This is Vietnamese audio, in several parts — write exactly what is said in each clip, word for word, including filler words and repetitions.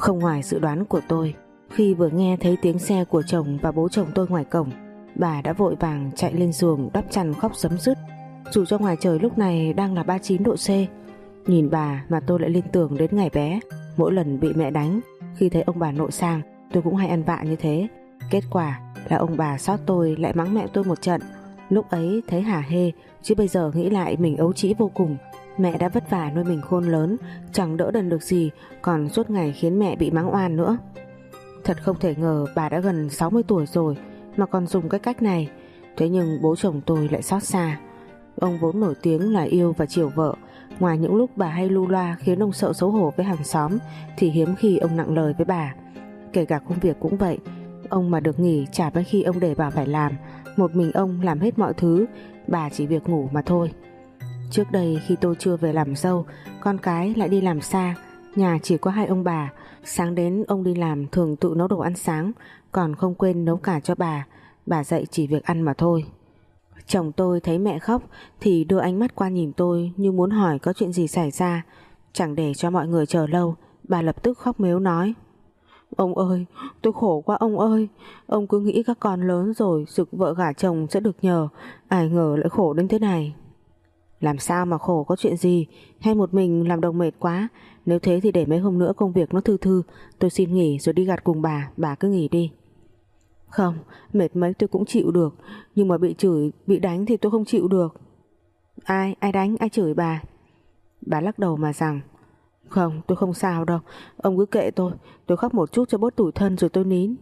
Không ngoài dự đoán của tôi, khi vừa nghe thấy tiếng xe của chồng và bố chồng tôi ngoài cổng, bà đã vội vàng chạy lên giường đắp chăn khóc sấm sứt, dù cho ngoài trời lúc này đang là ba mươi chín độ C. Nhìn bà mà tôi lại liên tưởng đến ngày bé, mỗi lần bị mẹ đánh, khi thấy ông bà nội sang tôi cũng hay ăn vạ như thế. Kết quả là ông bà xót tôi lại mắng mẹ tôi một trận. Lúc ấy thấy hả hê, chứ bây giờ nghĩ lại mình ấu trĩ vô cùng. Mẹ đã vất vả nuôi mình khôn lớn, chẳng đỡ đần được gì, còn suốt ngày khiến mẹ bị mắng oan nữa. Thật không thể ngờ bà đã gần sáu mươi tuổi rồi mà còn dùng cái cách này. Thế nhưng bố chồng tôi lại xót xa. Ông vốn nổi tiếng là yêu và chiều vợ, ngoài những lúc bà hay lu loa khiến ông sợ xấu hổ với hàng xóm thì hiếm khi ông nặng lời với bà. Kể cả công việc cũng vậy, ông mà được nghỉ chả mấy khi ông để bà phải làm. Một mình ông làm hết mọi thứ, bà chỉ việc ngủ mà thôi. Trước đây khi tôi chưa về làm dâu, con cái lại đi làm xa, nhà chỉ có hai ông bà. Sáng đến ông đi làm thường tự nấu đồ ăn sáng, còn không quên nấu cả cho bà. Bà dạy chỉ việc ăn mà thôi. Chồng tôi thấy mẹ khóc thì đưa ánh mắt qua nhìn tôi như muốn hỏi có chuyện gì xảy ra. Chẳng để cho mọi người chờ lâu, bà lập tức khóc mếu nói: Ông ơi, tôi khổ quá ông ơi. Ông cứ nghĩ các con lớn rồi rực vợ gả chồng sẽ được nhờ, ai ngờ lại khổ đến thế này. Làm sao mà khổ, có chuyện gì? Hay một mình làm đồng mệt quá? Nếu thế thì để mấy hôm nữa công việc nó thư thư, tôi xin nghỉ rồi đi gặt cùng bà, bà cứ nghỉ đi. Không, mệt mấy tôi cũng chịu được, nhưng mà bị chửi, bị đánh thì tôi không chịu được. Ai, ai đánh, ai chửi bà? Bà lắc đầu mà rằng: Không, tôi không sao đâu, ông cứ kệ tôi, tôi khóc một chút cho bớt tủi thân rồi tôi nín.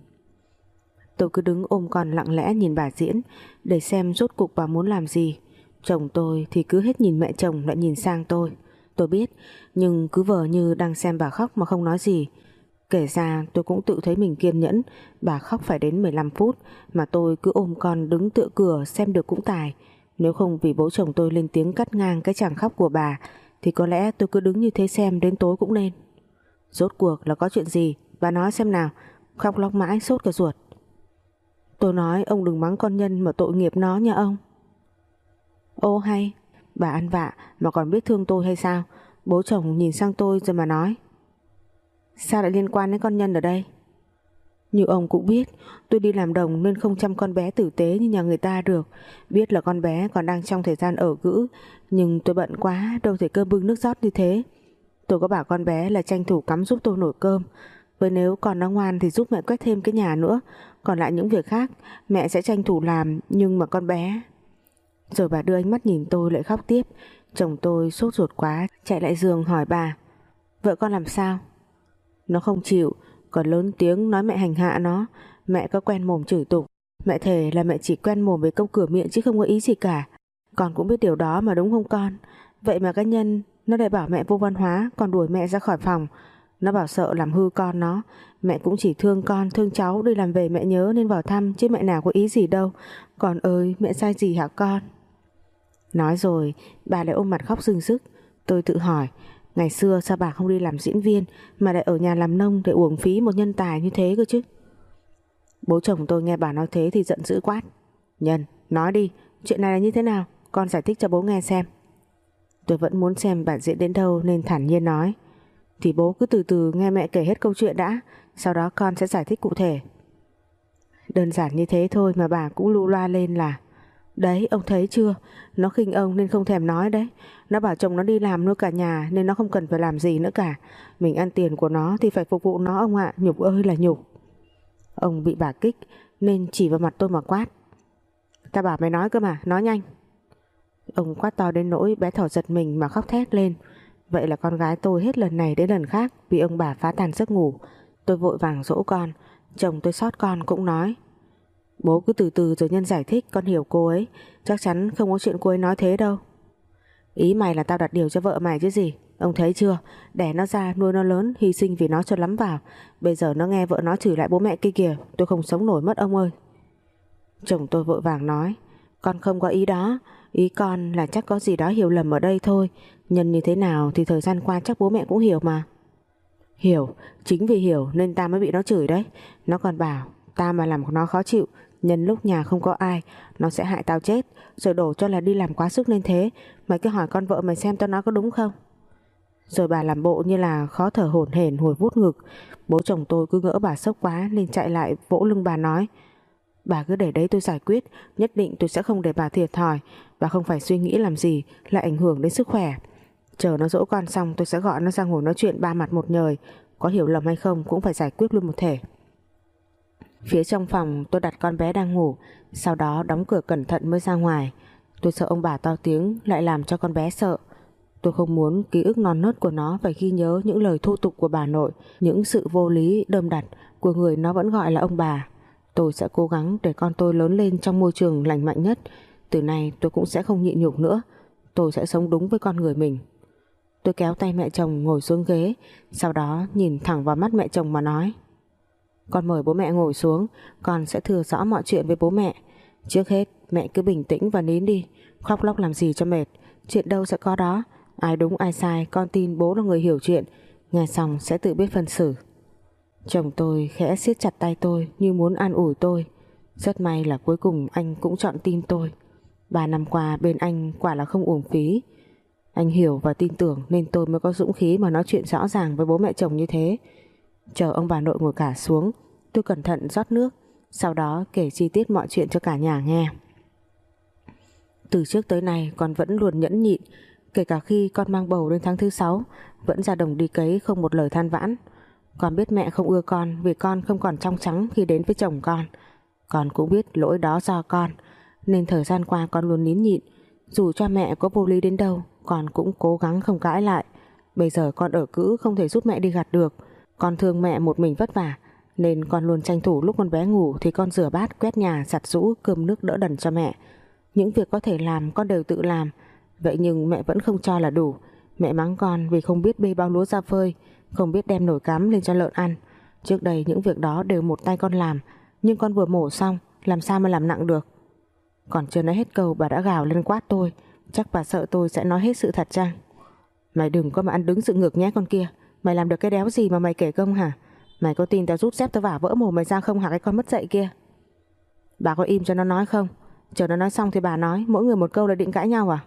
Tôi cứ đứng ôm con lặng lẽ nhìn bà diễn, để xem rốt cục bà muốn làm gì. Chồng tôi thì cứ hết nhìn mẹ chồng lại nhìn sang tôi. Tôi biết, nhưng cứ vờ như đang xem bà khóc mà không nói gì. Kể ra tôi cũng tự thấy mình kiên nhẫn, bà khóc phải đến mười lăm phút mà tôi cứ ôm con đứng tựa cửa xem được cũng tài. Nếu không vì bố chồng tôi lên tiếng cắt ngang cái chàng khóc của bà thì có lẽ tôi cứ đứng như thế xem đến tối cũng nên. Rốt cuộc là có chuyện gì, bà nói xem nào. Khóc lóc mãi sốt cả ruột. Tôi nói ông đừng mắng con Nhân mà tội nghiệp nó nha ông. Ô hay, bà ăn vạ mà còn biết thương tôi hay sao? Bố chồng nhìn sang tôi rồi mà nói: Sao lại liên quan đến con Nhân ở đây? Như ông cũng biết, tôi đi làm đồng nên không chăm con bé tử tế như nhà người ta được. Biết là con bé còn đang trong thời gian ở cữ, nhưng tôi bận quá, đâu thể cơm bưng nước rót như thế. Tôi có bảo con bé là tranh thủ cắm giúp tôi nồi cơm, với nếu còn nó ngoan thì giúp mẹ quét thêm cái nhà nữa. Còn lại những việc khác mẹ sẽ tranh thủ làm, nhưng mà con bé... Rồi bà đưa ánh mắt nhìn tôi lại khóc tiếp. Chồng tôi sốt ruột quá, chạy lại giường hỏi bà: Vợ con làm sao? Nó không chịu, còn lớn tiếng nói mẹ hành hạ nó. Mẹ có quen mồm chửi tục. Mẹ thề là mẹ chỉ quen mồm với câu cửa miệng chứ không có ý gì cả. Con cũng biết điều đó mà đúng không con? Vậy mà cái Nhân nó lại bảo mẹ vô văn hóa, còn đuổi mẹ ra khỏi phòng. Nó bảo sợ làm hư con nó. Mẹ cũng chỉ thương con, thương cháu, đi làm về mẹ nhớ nên vào thăm, chứ mẹ nào có ý gì đâu. Con ơi, mẹ sai gì hả con? Nói rồi bà lại ôm mặt khóc rưng rức. Tôi tự hỏi, ngày xưa sao bà không đi làm diễn viên mà lại ở nhà làm nông để uổng phí một nhân tài như thế cơ chứ? Bố chồng tôi nghe bà nói thế thì giận dữ quát: Nhân, nói đi, chuyện này là như thế nào? Con giải thích cho bố nghe xem. Tôi vẫn muốn xem bà diễn đến đâu nên thản nhiên nói: Thì bố cứ từ từ nghe mẹ kể hết câu chuyện đã, sau đó con sẽ giải thích cụ thể. Đơn giản như thế thôi mà bà cũng lu loa lên là: Đấy, ông thấy chưa, nó khinh ông nên không thèm nói đấy. Nó bảo chồng nó đi làm nuôi cả nhà nên nó không cần phải làm gì nữa cả. Mình ăn tiền của nó thì phải phục vụ nó ông ạ, nhục ơi là nhục. Ông bị bà kích nên chỉ vào mặt tôi mà quát: Ta bảo mày nói cơ mà, nói nhanh. Ông quát to đến nỗi bé Thỏ giật mình mà khóc thét lên. Vậy là con gái tôi hết lần này đến lần khác vì ông bà phá tan giấc ngủ. Tôi vội vàng dỗ con. Chồng tôi xót con cũng nói: Bố cứ từ từ rồi Nhân giải thích, con hiểu cô ấy. Chắc chắn không có chuyện cô ấy nói thế đâu. Ý mày là tao đặt điều cho vợ mày chứ gì. Ông thấy chưa, đẻ nó ra nuôi nó lớn, hy sinh vì nó cho lắm vào. Bây giờ nó nghe vợ nó chửi lại bố mẹ kia kìa. Tôi không sống nổi mất ông ơi. Chồng tôi vội vàng nói: Con không có ý đó. Ý con là chắc có gì đó hiểu lầm ở đây thôi. Nhân như thế nào thì thời gian qua chắc bố mẹ cũng hiểu mà. Hiểu, chính vì hiểu nên ta mới bị nó chửi đấy. Nó còn bảo ta mà làm nó khó chịu, nhân lúc nhà không có ai, nó sẽ hại tao chết, rồi đổ cho là đi làm quá sức nên thế. Mày cứ hỏi con vợ mày xem tao nói có đúng không. Rồi bà làm bộ như là khó thở hổn hển hồi vút ngực. Bố chồng tôi cứ ngỡ bà sốc quá nên chạy lại vỗ lưng bà nói: bà cứ để đấy tôi giải quyết, nhất định tôi sẽ không để bà thiệt thòi, và không phải suy nghĩ làm gì lại ảnh hưởng đến sức khỏe. Chờ nó dỗ con xong tôi sẽ gọi nó ra ngồi nói chuyện ba mặt một nhời, có hiểu lầm hay không cũng phải giải quyết luôn một thể. Phía trong phòng tôi đặt con bé đang ngủ, sau đó đóng cửa cẩn thận mới ra ngoài. Tôi sợ ông bà to tiếng lại làm cho con bé sợ. Tôi không muốn ký ức non nớt của nó phải ghi nhớ những lời thô tục của bà nội, những sự vô lý đơm đặt của người nó vẫn gọi là ông bà. Tôi sẽ cố gắng để con tôi lớn lên trong môi trường lành mạnh nhất. Từ nay tôi cũng sẽ không nhịn nhục nữa. Tôi sẽ sống đúng với con người mình. Tôi kéo tay mẹ chồng ngồi xuống ghế, sau đó nhìn thẳng vào mắt mẹ chồng mà nói: con mời bố mẹ ngồi xuống, con sẽ thừa rõ mọi chuyện với bố mẹ. Trước hết mẹ cứ bình tĩnh và nín đi, khóc lóc làm gì cho mệt. Chuyện đâu sẽ có đó, ai đúng ai sai con tin bố là người hiểu chuyện, nghe xong sẽ tự biết phân xử. Chồng tôi khẽ siết chặt tay tôi như muốn an ủi tôi. Rất may là cuối cùng anh cũng chọn tin tôi. Ba năm qua bên anh quả là không uổng phí. Anh hiểu và tin tưởng nên tôi mới có dũng khí mà nói chuyện rõ ràng với bố mẹ chồng như thế. Chờ ông bà nội ngồi cả xuống, tôi cẩn thận rót nước, sau đó kể chi tiết mọi chuyện cho cả nhà nghe. Từ trước tới nay con vẫn luôn nhẫn nhịn, kể cả khi con mang bầu đến tháng thứ sáu vẫn ra đồng đi cấy không một lời than vãn. Con biết mẹ không ưa con vì con không còn trong trắng khi đến với chồng con. Con cũng biết lỗi đó do con, nên thời gian qua con luôn nín nhịn. Dù cho mẹ có vô lý đến đâu, con cũng cố gắng không cãi lại. Bây giờ con ở cữ không thể giúp mẹ đi gặt được. Con thương mẹ một mình vất vả, nên con luôn tranh thủ lúc con bé ngủ thì con rửa bát, quét nhà, giặt giũ, cơm nước đỡ đần cho mẹ. Những việc có thể làm con đều tự làm. Vậy nhưng mẹ vẫn không cho là đủ. Mẹ mắng con vì không biết bê bao lúa ra phơi, không biết đem nồi cắm lên cho lợn ăn. Trước đây những việc đó đều một tay con làm, nhưng con vừa mổ xong làm sao mà làm nặng được. Còn chưa nói hết câu bà đã gào lên quát tôi. Chắc bà sợ tôi sẽ nói hết sự thật chăng? Mày đừng có mà ăn đứng dựng ngược nhé con kia. Mày làm được cái đéo gì mà mày kể công hả? Mày có tin tao rút dép tao vả vỡ mồm mày ra không hả cái con mất dạy kia? Bà có im cho nó nói không? Chờ nó nói xong thì bà nói, mỗi người một câu là định cãi nhau à?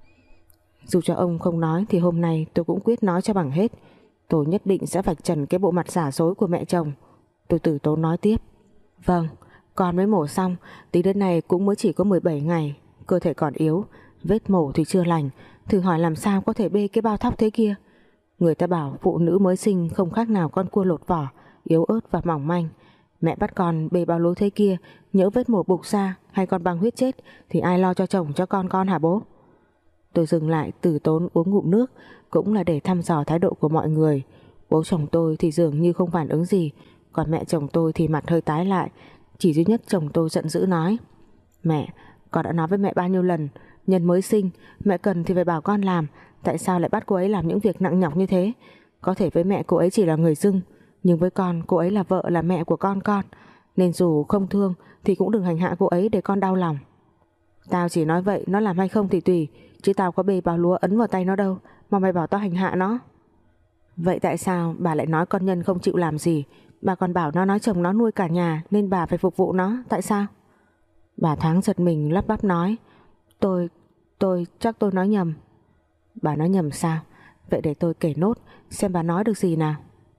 Dù cho ông không nói thì hôm nay tôi cũng quyết nói cho bằng hết. Tôi nhất định sẽ vạch trần cái bộ mặt giả dối của mẹ chồng. Tôi từ tốn nói tiếp: vâng, con mới mổ xong, tính đến này cũng mới chỉ có mười bảy ngày, cơ thể còn yếu, vết mổ thì chưa lành, thử hỏi làm sao có thể bê cái bao thóc thế kia. Người ta bảo phụ nữ mới sinh không khác nào con cua lột vỏ, yếu ớt và mỏng manh. Mẹ bắt con bê bao lúa thế kia, nhỡ vết mổ bục ra hay con băng huyết chết thì ai lo cho chồng cho con con hả bố? Tôi dừng lại từ tốn uống ngụm nước, cũng là để thăm dò thái độ của mọi người. Bố chồng tôi thì dường như không phản ứng gì, còn mẹ chồng tôi thì mặt hơi tái lại. Chỉ duy nhất chồng tôi giận dữ nói: mẹ, con đã nói với mẹ bao nhiêu lần, nhân mới sinh, mẹ cần thì phải bảo con làm, tại sao lại bắt cô ấy làm những việc nặng nhọc như thế? Có thể với mẹ cô ấy chỉ là người dưng, nhưng với con, cô ấy là vợ, là mẹ của con con, nên dù không thương thì cũng đừng hành hạ cô ấy để con đau lòng. Tao chỉ nói vậy, nó làm hay không thì tùy, chứ tao có bê bao lúa ấn vào tay nó đâu mà mày bảo tao hành hạ nó. Vậy tại sao bà lại nói con Nhân không chịu làm gì? Bà còn bảo nó nói chồng nó nuôi cả nhà nên bà phải phục vụ nó, tại sao? Bà Thắng giật mình lắp bắp nói: Tôi, tôi, chắc tôi nói nhầm. Bà nói nhầm sao? Vậy để tôi kể nốt xem bà nói được gì nào.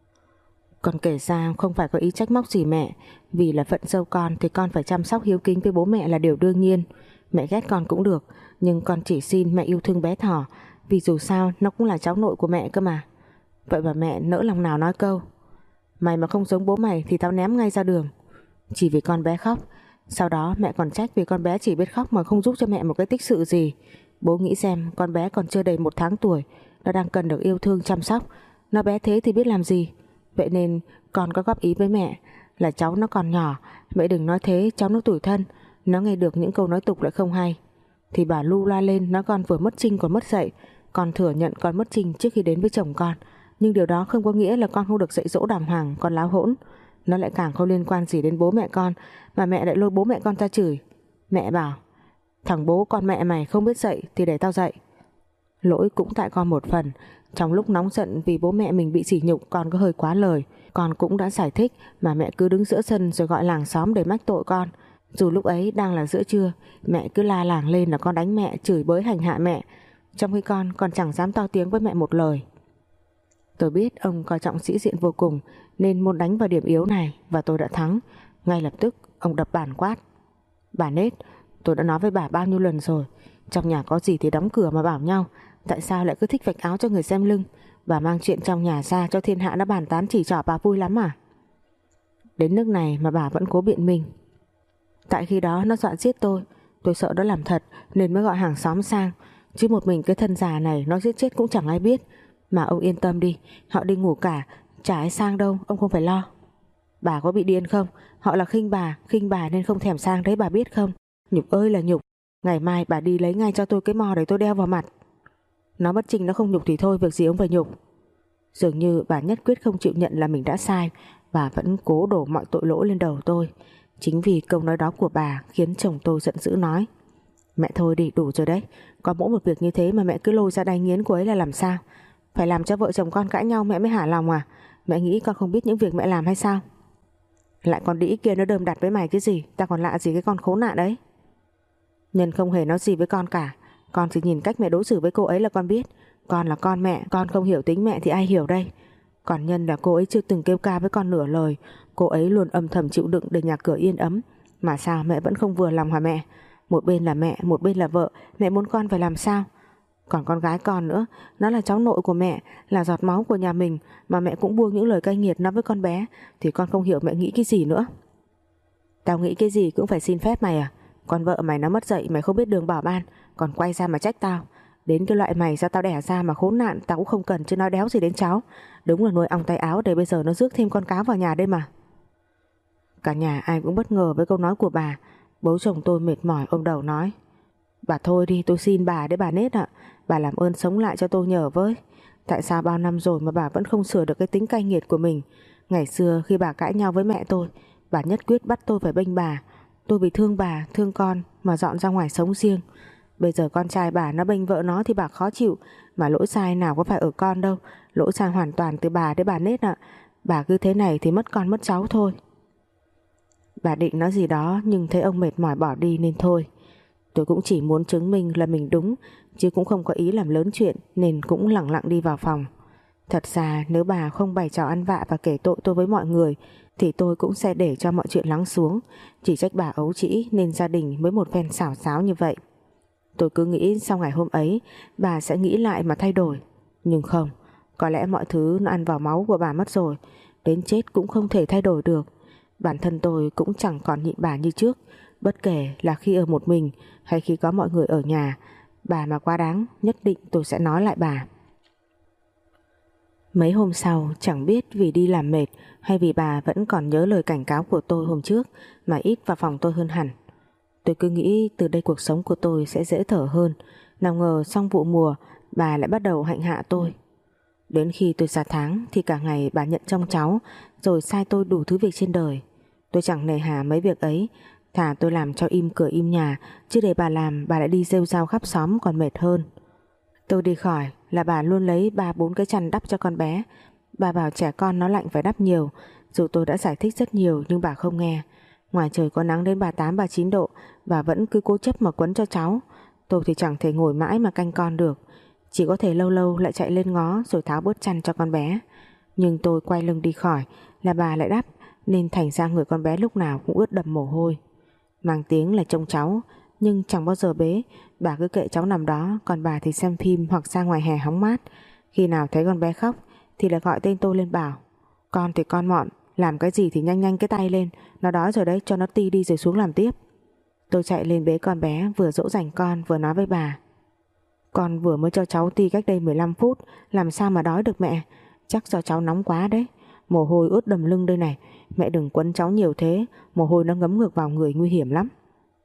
Con kể ra không phải có ý trách móc gì mẹ, vì là phận dâu con thì con phải chăm sóc hiếu kính với bố mẹ là điều đương nhiên. Mẹ ghét con cũng được, nhưng con chỉ xin mẹ yêu thương bé Thỏ, vì dù sao nó cũng là cháu nội của mẹ cơ mà. Vậy mà mẹ nỡ lòng nào nói câu: mày mà không giống bố mày thì tao ném ngay ra đường. Chỉ vì con bé khóc. Sau đó mẹ còn trách vì con bé chỉ biết khóc mà không giúp cho mẹ một cái tích sự gì. Bố nghĩ xem, con bé còn chưa đầy một tháng tuổi, nó đang cần được yêu thương chăm sóc, nó bé thế thì biết làm gì. Vậy nên con có góp ý với mẹ là cháu nó còn nhỏ, mẹ đừng nói thế, cháu nó tủi thân, nó nghe được những câu nói tục lại không hay. Thì bà lu la lên nói con vừa mất trinh còn mất dạy. Con thừa nhận con mất trinh trước khi đến với chồng con, nhưng điều đó không có nghĩa là con không được dạy dỗ đàng hoàng. Con láo hỗn, nó lại càng không liên quan gì đến bố mẹ con, mà mẹ lại lôi bố mẹ con ra chửi. Mẹ bảo: thằng bố con mẹ mày không biết dạy thì để tao dạy. Lỗi cũng tại con một phần. Trong lúc nóng giận vì bố mẹ mình bị sỉ nhục, con có hơi quá lời. Con cũng đã giải thích mà mẹ cứ đứng giữa sân rồi gọi làng xóm để mách tội con. Dù lúc ấy đang là giữa trưa, mẹ cứ la làng lên là con đánh mẹ, chửi bới hành hạ mẹ, trong khi con còn chẳng dám to tiếng với mẹ một lời. Tôi biết ông coi trọng sĩ diện vô cùng nên muốn đánh vào điểm yếu này, và tôi đã thắng. Ngay lập tức ông đập bàn quát: Bà Nết, tôi đã nói với bà bao nhiêu lần rồi, trong nhà có gì thì đóng cửa mà bảo nhau, tại sao lại cứ thích vạch áo cho người xem lưng? Bà mang chuyện trong nhà ra cho thiên hạ nó bàn tán chỉ trỏ bà vui lắm à? Đến nước này mà bà vẫn cố biện minh. Tại khi đó nó dọa giết tôi, tôi sợ nó làm thật nên mới gọi hàng xóm sang, chứ một mình cái thân già này nó giết chết cũng chẳng ai biết. Mà ông yên tâm đi, họ đi ngủ cả, chả ai sang đâu, ông không phải lo. Bà có bị điên không? Họ là khinh bà, khinh bà nên không thèm sang đấy, bà biết không? Nhục ơi là nhục. Ngày mai bà đi lấy ngay cho tôi cái mò để tôi đeo vào mặt. Nó bất trình nó không nhục thì thôi, việc gì ông phải nhục. Dường như bà nhất quyết không chịu nhận là mình đã sai, bà vẫn cố đổ mọi tội lỗi lên đầu tôi. Chính vì câu nói đó của bà khiến chồng tôi giận dữ nói: Mẹ thôi đi, đủ rồi đấy. Có mỗi một việc như thế mà mẹ cứ lôi ra đay nghiến cô ấy là làm sao? Phải làm cho vợ chồng con cãi nhau mẹ mới hả lòng à? Mẹ nghĩ con không biết những việc mẹ làm hay sao? Lại còn đĩ kia nó đơm đặt với mày cái gì? Ta còn lạ gì cái con khốn nạn đấy? Nhân không hề nói gì với con cả. Con chỉ nhìn cách mẹ đối xử với cô ấy là con biết. Con là con mẹ, con không hiểu tính mẹ thì ai hiểu đây? Còn Nhân là cô ấy chưa từng kêu ca với con nửa lời. Cô ấy luôn âm thầm chịu đựng để nhà cửa yên ấm. Mà sao mẹ vẫn không vừa lòng hả mẹ? Một bên là mẹ, một bên là vợ, mẹ muốn con phải làm sao? Còn con gái con nữa, nó là cháu nội của mẹ, là giọt máu của nhà mình, mà mẹ cũng buông những lời cay nghiệt nói với con bé, thì con không hiểu mẹ nghĩ cái gì nữa. Tao nghĩ cái gì cũng phải xin phép mày à? Con vợ mày nó mất dạy, mày không biết đường bảo ban, còn quay ra mà trách tao. Đến cái loại mày ra tao đẻ ra mà khốn nạn tao cũng không cần, chứ nói đéo gì đến cháu. Đúng là nuôi ong tay áo để bây giờ nó rước thêm con cáo vào nhà đây mà. Cả nhà ai cũng bất ngờ với câu nói của bà. Bố chồng tôi mệt mỏi ôm đầu nói: Bà thôi đi, tôi xin bà đấy bà Nết ạ. Bà làm ơn sống lại cho tôi nhờ với. Tại sao bao năm rồi mà bà vẫn không sửa được cái tính cay nghiệt của mình? Ngày xưa khi bà cãi nhau với mẹ tôi, bà nhất quyết bắt tôi phải bênh bà. Tôi vì thương bà, thương con mà dọn ra ngoài sống riêng. Bây giờ con trai bà nó bênh vợ nó thì bà khó chịu, mà lỗi sai nào có phải ở con đâu. Lỗi sai hoàn toàn từ bà đấy bà Nết ạ. Bà cứ thế này thì mất con mất cháu thôi. Bà định nói gì đó nhưng thấy ông mệt mỏi bỏ đi nên thôi. Tôi cũng chỉ muốn chứng minh là mình đúng, chứ cũng không có ý làm lớn chuyện, nên cũng lẳng lặng đi vào phòng. Thật ra nếu bà không bày trò ăn vạ và kể tội tôi với mọi người thì tôi cũng sẽ để cho mọi chuyện lắng xuống. Chỉ trách bà ấu trĩ nên gia đình mới một phen xảo xáo như vậy. Tôi cứ nghĩ sau ngày hôm ấy bà sẽ nghĩ lại mà thay đổi. Nhưng không, có lẽ mọi thứ nó ăn vào máu của bà mất rồi. Đến chết cũng không thể thay đổi được. Bản thân tôi cũng chẳng còn nhịn bà như trước. Bất kể là khi ở một mình hay khi có mọi người ở nhà, bà mà quá đáng nhất định tôi sẽ nói lại bà. Mấy hôm sau, chẳng biết vì đi làm mệt hay vì bà vẫn còn nhớ lời cảnh cáo của tôi hôm trước mà ít vào phòng tôi hơn hẳn. Tôi cứ nghĩ từ đây cuộc sống của tôi sẽ dễ thở hơn. Nào ngờ xong vụ mùa bà lại bắt đầu hạnh hạ tôi. Đến khi tôi ra tháng thì cả ngày bà nhận trông cháu rồi sai tôi đủ thứ việc trên đời. Tôi chẳng nề hà mấy việc ấy. Thà tôi làm cho im cửa im nhà, chứ để bà làm bà lại đi rêu rao khắp xóm còn mệt hơn. Tôi đi khỏi là bà luôn lấy ba bốn cái chăn đắp cho con bé. Bà bảo trẻ con nó lạnh phải đắp nhiều. Dù tôi đã giải thích rất nhiều nhưng bà không nghe. Ngoài trời có nắng đến ba mươi tám ba mươi chín độ, bà vẫn cứ cố chấp mà quấn cho cháu. Tôi thì chẳng thể ngồi mãi mà canh con được, chỉ có thể lâu lâu lại chạy lên ngó rồi tháo bớt chăn cho con bé. Nhưng tôi quay lưng đi khỏi là bà lại đắp, nên thành ra người con bé lúc nào cũng ướt đẫm mồ hôi. Mang tiếng là trông cháu nhưng chẳng bao giờ bế. Bà cứ kệ cháu nằm đó, còn bà thì xem phim hoặc ra ngoài hè hóng mát. Khi nào thấy con bé khóc thì lại gọi tên tôi lên bảo: Con thì con mọn, làm cái gì thì nhanh nhanh cái tay lên, nó đói rồi đấy, cho nó ti đi rồi xuống làm tiếp. Tôi chạy lên bế con bé, vừa dỗ dành con vừa nói với bà: Con vừa mới cho cháu ti cách đây mười lăm phút, làm sao mà đói được mẹ? Chắc do cháu nóng quá đấy, mồ hôi ướt đầm lưng đây này. Mẹ đừng quấn cháu nhiều thế, mồ hôi nó ngấm ngược vào người nguy hiểm lắm.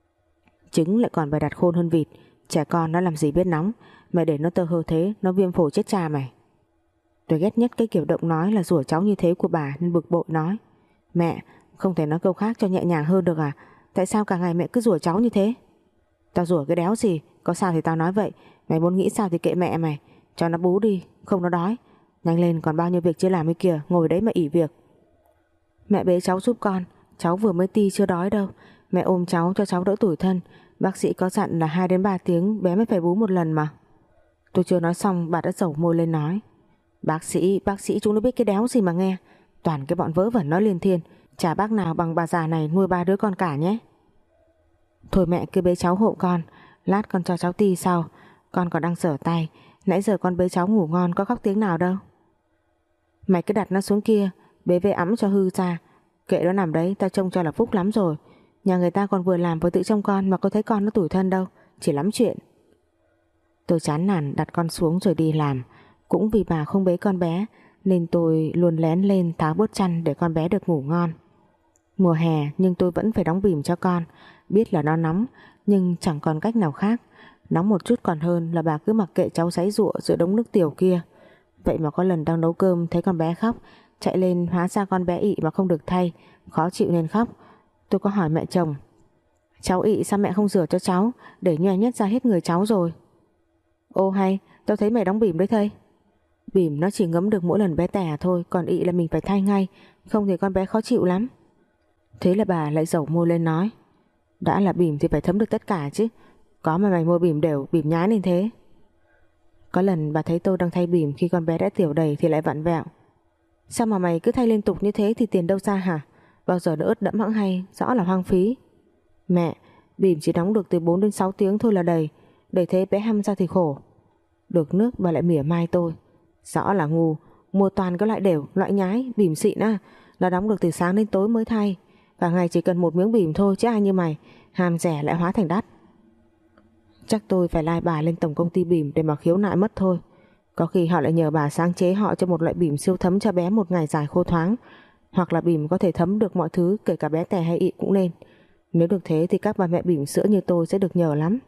Trứng lại còn phải đặt khôn hơn vịt. Trẻ con nó làm gì biết nóng. Mẹ để nó tơ hơ thế, nó viêm phổi chết cha mày. Tôi ghét nhất cái kiểu động nói là rủa cháu như thế của bà nên bực bội nói: Mẹ, không thể nói câu khác cho nhẹ nhàng hơn được à? Tại sao cả ngày mẹ cứ rủa cháu như thế? Tao rủa cái đéo gì, có sao thì tao nói vậy. Mày muốn nghĩ sao thì kệ mẹ mày. Cho nó bú đi, không nó đói. Nhanh lên, còn bao nhiêu việc chưa làm ấy kìa, ngồi đấy mà ỷ việc. Mẹ bế cháu giúp con, cháu vừa mới ti chưa đói đâu. Mẹ ôm cháu cho cháu đỡ tủi thân. Bác sĩ có dặn là hai đến ba tiếng bé mới phải bú một lần mà. Tôi chưa nói xong bà đã dẩu môi lên nói: Bác sĩ, bác sĩ chúng nó biết cái đéo gì mà nghe. Toàn cái bọn vớ vẩn nói liên thiên. Chả bác nào bằng bà già này nuôi ba đứa con cả nhé. Thôi mẹ cứ bế cháu hộ con, lát con cho cháu ti sau. Con còn đang rửa tay, nãy giờ con bế cháu ngủ ngon có khóc tiếng nào đâu. Mày cứ đặt nó xuống kia, bế về ẵm cho hư ra. Kệ nó nằm đấy, tao trông cho là phúc lắm rồi. Nhà người ta còn vừa làm vừa tự trông con mà có thấy con nó tủi thân đâu, chỉ lắm chuyện. Tôi chán nản đặt con xuống rồi đi làm. Cũng vì bà không bế con bé nên tôi luôn lén lên tháo bớt chăn để con bé được ngủ ngon. Mùa hè nhưng tôi vẫn phải đóng bỉm cho con. Biết là nó nóng nhưng chẳng còn cách nào khác. Nóng một chút còn hơn là bà cứ mặc kệ cháu giãy giụa giữa đống nước tiểu kia. Vậy mà có lần đang nấu cơm thấy con bé khóc, chạy lên hóa ra con bé ị mà không được thay, khó chịu nên khóc. Tôi có hỏi mẹ chồng, cháu ị sao mẹ không rửa cho cháu, để nhòe nhét ra hết người cháu rồi. Ô hay, tao thấy mày đóng bỉm đấy thầy. Bỉm nó chỉ ngấm được mỗi lần bé tè thôi, còn ị là mình phải thay ngay, không thì con bé khó chịu lắm. Thế là bà lại dẩu môi lên nói, đã là bỉm thì phải thấm được tất cả chứ, có mà mày mua bỉm đều bỉm nhái nên thế. Có lần bà thấy tôi đang thay bỉm khi con bé đã tiểu đầy thì lại vặn vẹo, sao mà mày cứ thay liên tục như thế thì tiền đâu ra hả, bao giờ nó ướt đẫm hẵng hay, rõ là hoang phí. Mẹ, bỉm chỉ đóng được từ bốn đến sáu tiếng thôi là đầy, để thế bé hăm ra thì khổ. Được nước bà lại mỉa mai tôi, rõ là ngu, mua toàn cái loại đều, loại nhái, bỉm xịn á, nó đóng được từ sáng đến tối mới thay, cả ngày chỉ cần một miếng bỉm thôi chứ ai như mày, ham rẻ lại hóa thành đắt. Chắc tôi phải lai bà lên tổng công ty bỉm để mà khiếu nại mất thôi. Có khi họ lại nhờ bà sáng chế họ cho một loại bỉm siêu thấm cho bé một ngày dài khô thoáng, hoặc là bỉm có thể thấm được mọi thứ, kể cả bé tè hay ị cũng nên. Nếu được thế thì các bà mẹ bỉm sữa như tôi sẽ được nhờ lắm.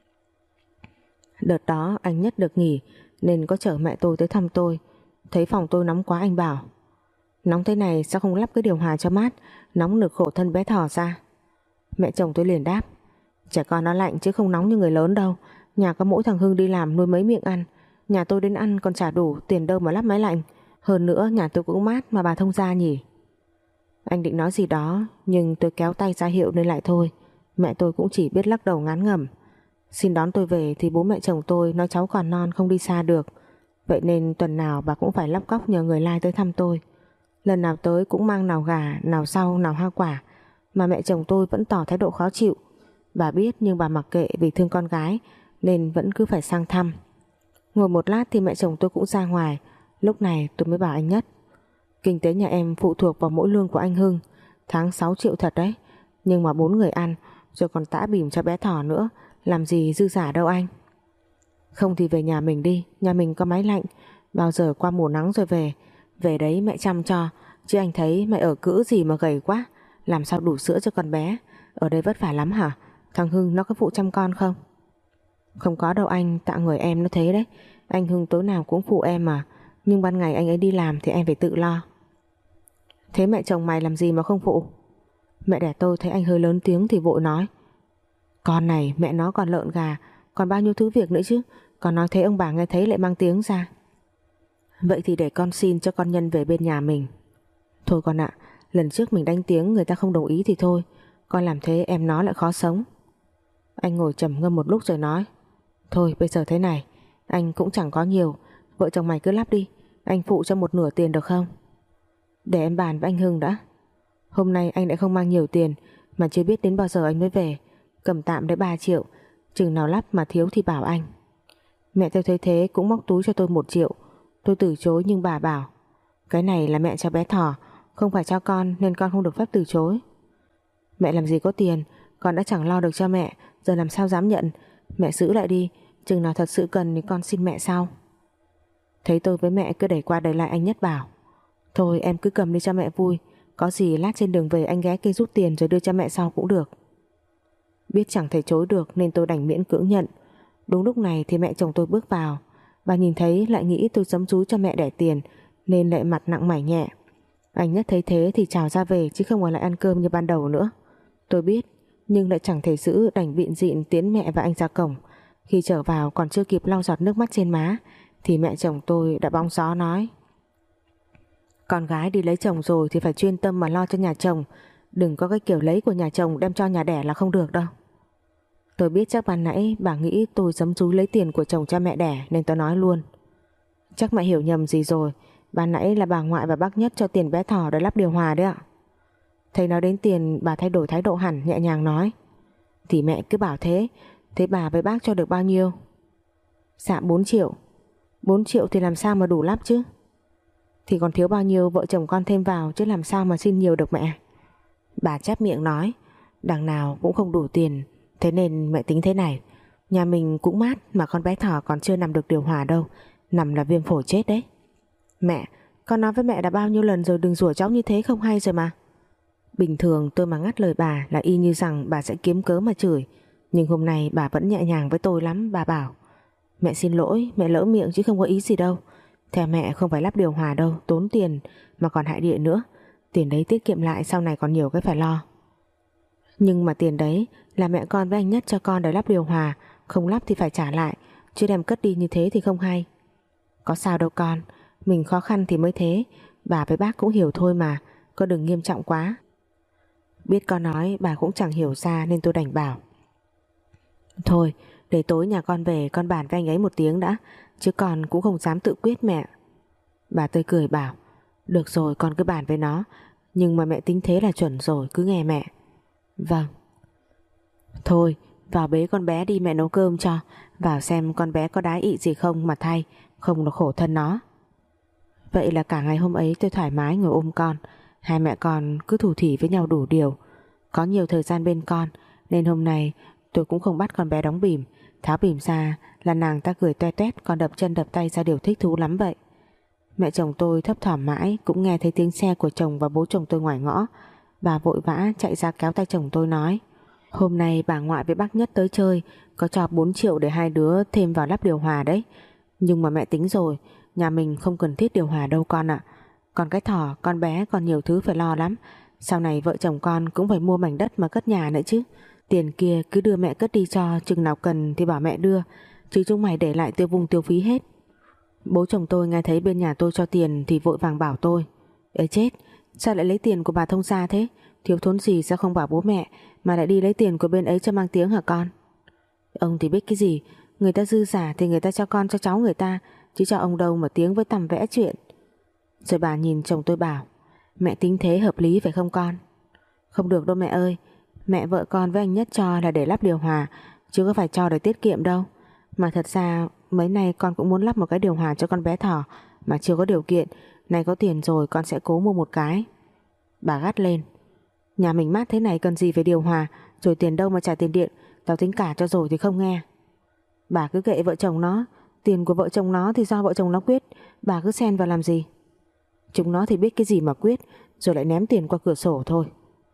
Đợt đó anh Nhất được nghỉ nên có chở mẹ tôi tới thăm tôi. Thấy phòng tôi nóng quá anh bảo, nóng thế này sao không lắp cái điều hòa cho mát, nóng được khổ thân bé thỏ ra. Mẹ chồng tôi liền đáp, trẻ con nó lạnh chứ không nóng như người lớn đâu, nhà có mỗi thằng Hưng đi làm nuôi mấy miệng ăn, nhà tôi đến ăn còn trả đủ tiền đâu mà lắp máy lạnh, hơn nữa nhà tôi cũng mát mà bà thông gia nhỉ. Anh định nói gì đó nhưng tôi kéo tay ra hiệu nên lại thôi. Mẹ tôi cũng chỉ biết lắc đầu ngán ngẩm. Xin đón tôi về thì bố mẹ chồng tôi nói cháu còn non không đi xa được, vậy nên tuần nào bà cũng phải lóc cóc nhờ người lai tới thăm tôi. Lần nào tới cũng mang nào gà, nào rau, nào hoa quả, mà mẹ chồng tôi vẫn tỏ thái độ khó chịu. Bà biết nhưng bà mặc kệ vì thương con gái nên vẫn cứ phải sang thăm. Ngồi một lát thì mẹ chồng tôi cũng ra ngoài. Lúc này tôi mới bảo anh Nhất, kinh tế nhà em phụ thuộc vào mỗi lương của anh Hưng, tháng sáu triệu thật đấy, nhưng mà bốn người ăn rồi còn tã bỉm cho bé thỏ nữa, làm gì dư giả đâu anh. Không thì về nhà mình đi, nhà mình có máy lạnh, bao giờ qua mùa nắng rồi về, về đấy mẹ chăm cho, chứ anh thấy mày ở cữ gì mà gầy quá, làm sao đủ sữa cho con bé, ở đây vất vả lắm hả, thằng Hưng nó có phụ chăm con không? Không có đâu anh, tạ người em nó thế đấy, anh Hưng tối nào cũng phụ em mà, nhưng ban ngày anh ấy đi làm thì em phải tự lo. Thế mẹ chồng mày làm gì mà không phụ? Mẹ đẻ tôi thấy anh hơi lớn tiếng thì vội nói, con này mẹ nó còn lợn gà, còn bao nhiêu thứ việc nữa chứ, còn nói thế ông bà nghe thấy lại mang tiếng ra. Vậy thì để con xin cho con Nhân về bên nhà mình. Thôi con ạ, lần trước mình đánh tiếng người ta không đồng ý thì thôi, con làm thế em nó lại khó sống. Anh ngồi trầm ngâm một lúc rồi nói, thôi bây giờ thế này, anh cũng chẳng có nhiều, vợ chồng mày cứ lắp đi, anh phụ cho một nửa tiền được không? Để em bàn với anh Hưng đã. Hôm nay anh lại không mang nhiều tiền, mà chưa biết đến bao giờ anh mới về, cầm tạm đấy ba triệu, chừng nào lắp mà thiếu thì bảo anh. Mẹ tôi thấy thế cũng móc túi cho tôi một triệu. Tôi từ chối nhưng bà bảo, cái này là mẹ cho bé thỏ, không phải cho con nên con không được phép từ chối. Mẹ làm gì có tiền, con đã chẳng lo được cho mẹ, giờ làm sao dám nhận. Mẹ giữ lại đi, chừng nào thật sự cần thì con xin mẹ sau. Thấy tôi với mẹ cứ đẩy qua đẩy lại, anh Nhất bảo, thôi em cứ cầm đi cho mẹ vui, có gì lát trên đường về anh ghé cây rút tiền rồi đưa cho mẹ sau cũng được. Biết chẳng thể chối được nên tôi đành miễn cưỡng nhận. Đúng lúc này thì mẹ chồng tôi bước vào. Bà nhìn thấy lại nghĩ tôi giấm dúi cho mẹ đẻ tiền nên lại mặt nặng mày nhẹ. Anh Nhất thấy thế thì chào ra về chứ không ở lại ăn cơm như ban đầu nữa. Tôi biết nhưng lại chẳng thể giữ, đành bịn dịn tiến mẹ và anh ra cổng. Khi trở vào còn chưa kịp lau giọt nước mắt trên má thì mẹ chồng tôi đã bóng gió nói, con gái đi lấy chồng rồi thì phải chuyên tâm mà lo cho nhà chồng, đừng có cái kiểu lấy của nhà chồng đem cho nhà đẻ là không được đâu. Tôi biết chắc ban nãy bà nghĩ tôi giấm dúi lấy tiền của chồng cha mẹ đẻ nên tôi nói luôn, Chắc mẹ hiểu nhầm gì rồi. Ban nãy là bà ngoại và bác Nhất cho tiền bé Thỏ để lắp điều hòa đấy ạ. Thấy nói đến tiền, bà thay đổi thái độ hẳn, nhẹ nhàng nói. Thì mẹ cứ bảo thế. Thế bà với bác cho được bao nhiêu? Dạ bốn triệu. Bốn triệu thì làm sao mà đủ lắp chứ? Thì còn thiếu bao nhiêu vợ chồng con thêm vào, chứ làm sao mà xin nhiều được mẹ. Bà chép miệng nói. Đằng nào cũng không đủ tiền. Thế nên mẹ tính thế này. Nhà mình cũng mát mà con bé Thỏ còn chưa nằm được điều hòa đâu. Nằm là viêm phổi chết đấy. Mẹ, con nói với mẹ đã bao nhiêu lần rồi, đừng rủa cháu như thế không hay rồi mà. Bình thường tôi mà ngắt lời bà là y như rằng bà sẽ kiếm cớ mà chửi. Nhưng hôm nay bà vẫn nhẹ nhàng với tôi lắm. Bà bảo: Mẹ xin lỗi, mẹ lỡ miệng chứ không có ý gì đâu. Theo mẹ không phải lắp điều hòa đâu, tốn tiền mà còn hại điện nữa. Tiền đấy tiết kiệm lại sau này còn nhiều cái phải lo. Nhưng mà tiền đấy là mẹ con với anh Nhất cho con để lắp điều hòa, không lắp thì phải trả lại, chứ đem cất đi như thế thì không hay. Có sao đâu con, mình khó khăn thì mới thế. Bà với bác cũng hiểu thôi mà, con đừng nghiêm trọng quá. Biết con nói bà cũng chẳng hiểu ra nên tôi đành bảo: Thôi để tối nhà con về con bàn với anh ấy một tiếng đã, chứ con cũng không dám tự quyết mẹ. Bà tươi cười bảo: Được rồi, con cứ bàn với nó. Nhưng mà mẹ tính thế là chuẩn rồi, cứ nghe mẹ. Vâng. Thôi vào bế con bé đi, mẹ nấu cơm cho. Vào xem con bé có đái ị gì không mà thay, không là khổ thân nó. Vậy là cả ngày hôm ấy tôi thoải mái ngồi ôm con. Hai mẹ con cứ thủ thỉ với nhau đủ điều. Có nhiều thời gian bên con nên hôm nay tôi cũng không bắt con bé đóng bỉm. Tháo bỉm ra là nàng ta cười toe toét, còn đập chân đập tay ra điều thích thú lắm vậy. Mẹ chồng tôi thấp thỏm mãi cũng nghe thấy tiếng xe của chồng và bố chồng tôi ngoài ngõ. Bà vội vã chạy ra kéo tay chồng tôi nói: Hôm nay bà ngoại với bác Nhất tới chơi, có cho bốn triệu để hai đứa thêm vào lắp điều hòa đấy. Nhưng mà mẹ tính rồi, nhà mình không cần thiết điều hòa đâu con ạ. Còn cái Thỏ, con bé còn nhiều thứ phải lo lắm. Sau này vợ chồng con cũng phải mua mảnh đất mà cất nhà nữa chứ. Tiền kia cứ đưa mẹ cất đi cho, chừng nào cần thì bảo mẹ đưa, chứ chúng mày để lại tiêu vung tiêu phí hết. Bố chồng tôi nghe thấy bên nhà tôi cho tiền thì vội vàng bảo tôi: Ê chết, sao lại lấy tiền của bà thông gia thế? Thiếu thốn gì sao không bảo bố mẹ mà lại đi lấy tiền của bên ấy cho mang tiếng hả con? Ông thì biết cái gì, người ta dư giả thì người ta cho con cho cháu người ta, chứ cho ông đâu mà tiếng với tằm vẽ chuyện. Rồi bà nhìn chồng tôi bảo: Mẹ tính thế hợp lý phải không con? Không được đâu mẹ ơi. Mẹ vợ con với anh Nhất cho là để lắp điều hòa, chứ có phải cho để tiết kiệm đâu. Mà thật ra mấy nay con cũng muốn lắp một cái điều hòa cho con bé Thỏ, mà chưa có điều kiện. Nay có tiền rồi con sẽ cố mua một cái. Bà gắt lên: Nhà mình mát thế này cần gì phải điều hòa, rồi tiền đâu mà trả tiền điện, tao tính cả cho rồi thì không nghe. Bà cứ kệ vợ chồng nó, tiền của vợ chồng nó thì do vợ chồng nó quyết, bà cứ xen vào làm gì. Chúng nó thì biết cái gì mà quyết, rồi lại ném tiền qua cửa sổ thôi.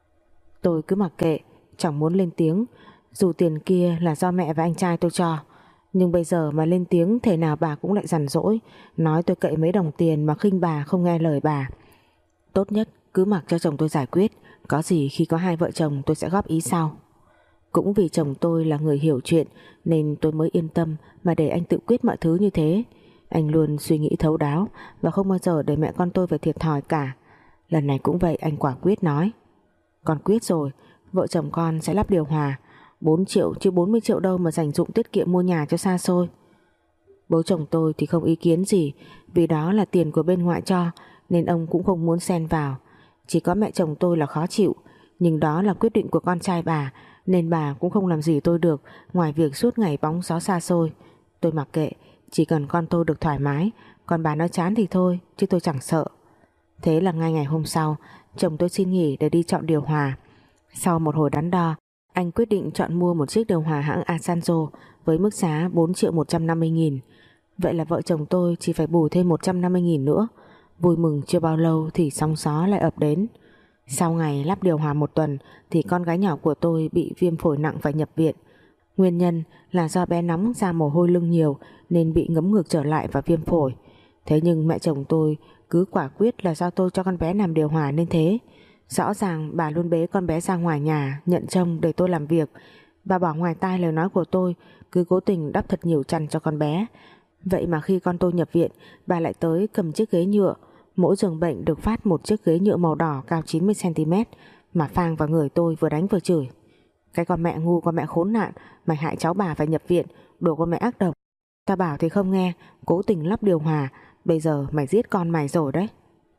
Tôi cứ mặc kệ, chẳng muốn lên tiếng. Dù tiền kia là do mẹ và anh trai tôi cho, nhưng bây giờ mà lên tiếng thể nào bà cũng lại giằn dỗi, nói tôi cậy mấy đồng tiền mà khinh bà, không nghe lời bà. Tốt nhất cứ mặc cho chồng tôi giải quyết, có gì khi có hai vợ chồng tôi sẽ góp ý sau. Cũng vì chồng tôi là người hiểu chuyện nên tôi mới yên tâm mà để anh tự quyết mọi thứ như thế. Anh luôn suy nghĩ thấu đáo và không bao giờ để mẹ con tôi phải thiệt thòi cả. Lần này cũng vậy, anh quả quyết nói: Con quyết rồi, vợ chồng con sẽ lắp điều hòa. Bốn triệu chứ bốn mươi triệu đâu mà dành dụm tiết kiệm mua nhà cho xa xôi. Bố chồng tôi thì không ý kiến gì, vì đó là tiền của bên ngoại cho nên ông cũng không muốn xen vào. Chỉ có mẹ chồng tôi là khó chịu, nhưng đó là quyết định của con trai bà nên bà cũng không làm gì tôi được ngoài việc suốt ngày bóng gió xa xôi. Tôi mặc kệ, chỉ cần con tôi được thoải mái, còn bà nói chán thì thôi, chứ tôi chẳng sợ. Thế là ngay ngày hôm sau, chồng tôi xin nghỉ để đi chọn điều hòa. Sau một hồi đắn đo, anh quyết định chọn mua một chiếc điều hòa hãng Asanzo với mức giá bốn triệu một trăm năm mươi nghìn. Vậy là vợ chồng tôi chỉ phải bù thêm một trăm năm mươi nghìn nữa. Vui mừng chưa bao lâu thì sóng gió lại ập đến. Sau ngày lắp điều hòa một tuần thì con gái nhỏ của tôi bị viêm phổi nặng phải nhập viện. Nguyên nhân là do bé nóng ra mồ hôi lưng nhiều nên bị ngấm ngược trở lại và viêm phổi. Thế nhưng mẹ chồng tôi cứ quả quyết là do tôi cho con bé nằm điều hòa nên thế. Rõ ràng bà luôn bế con bé ra ngoài nhà nhận trông để tôi làm việc. Bà bỏ ngoài tai lời nói của tôi, cứ cố tình đắp thật nhiều chăn cho con bé. Vậy mà khi con tôi nhập viện, bà lại tới cầm chiếc ghế nhựa. Mỗi giường bệnh được phát một chiếc ghế nhựa màu đỏ cao chín mươi xăng ti mét mà phang vào người tôi, vừa đánh vừa chửi: Cái con mẹ ngu, con mẹ khốn nạn, mày hại cháu bà phải nhập viện, đồ con mẹ ác độc. Ta bảo thì không nghe, cố tình lắp điều hòa, Bây giờ mày giết con mày rồi đấy.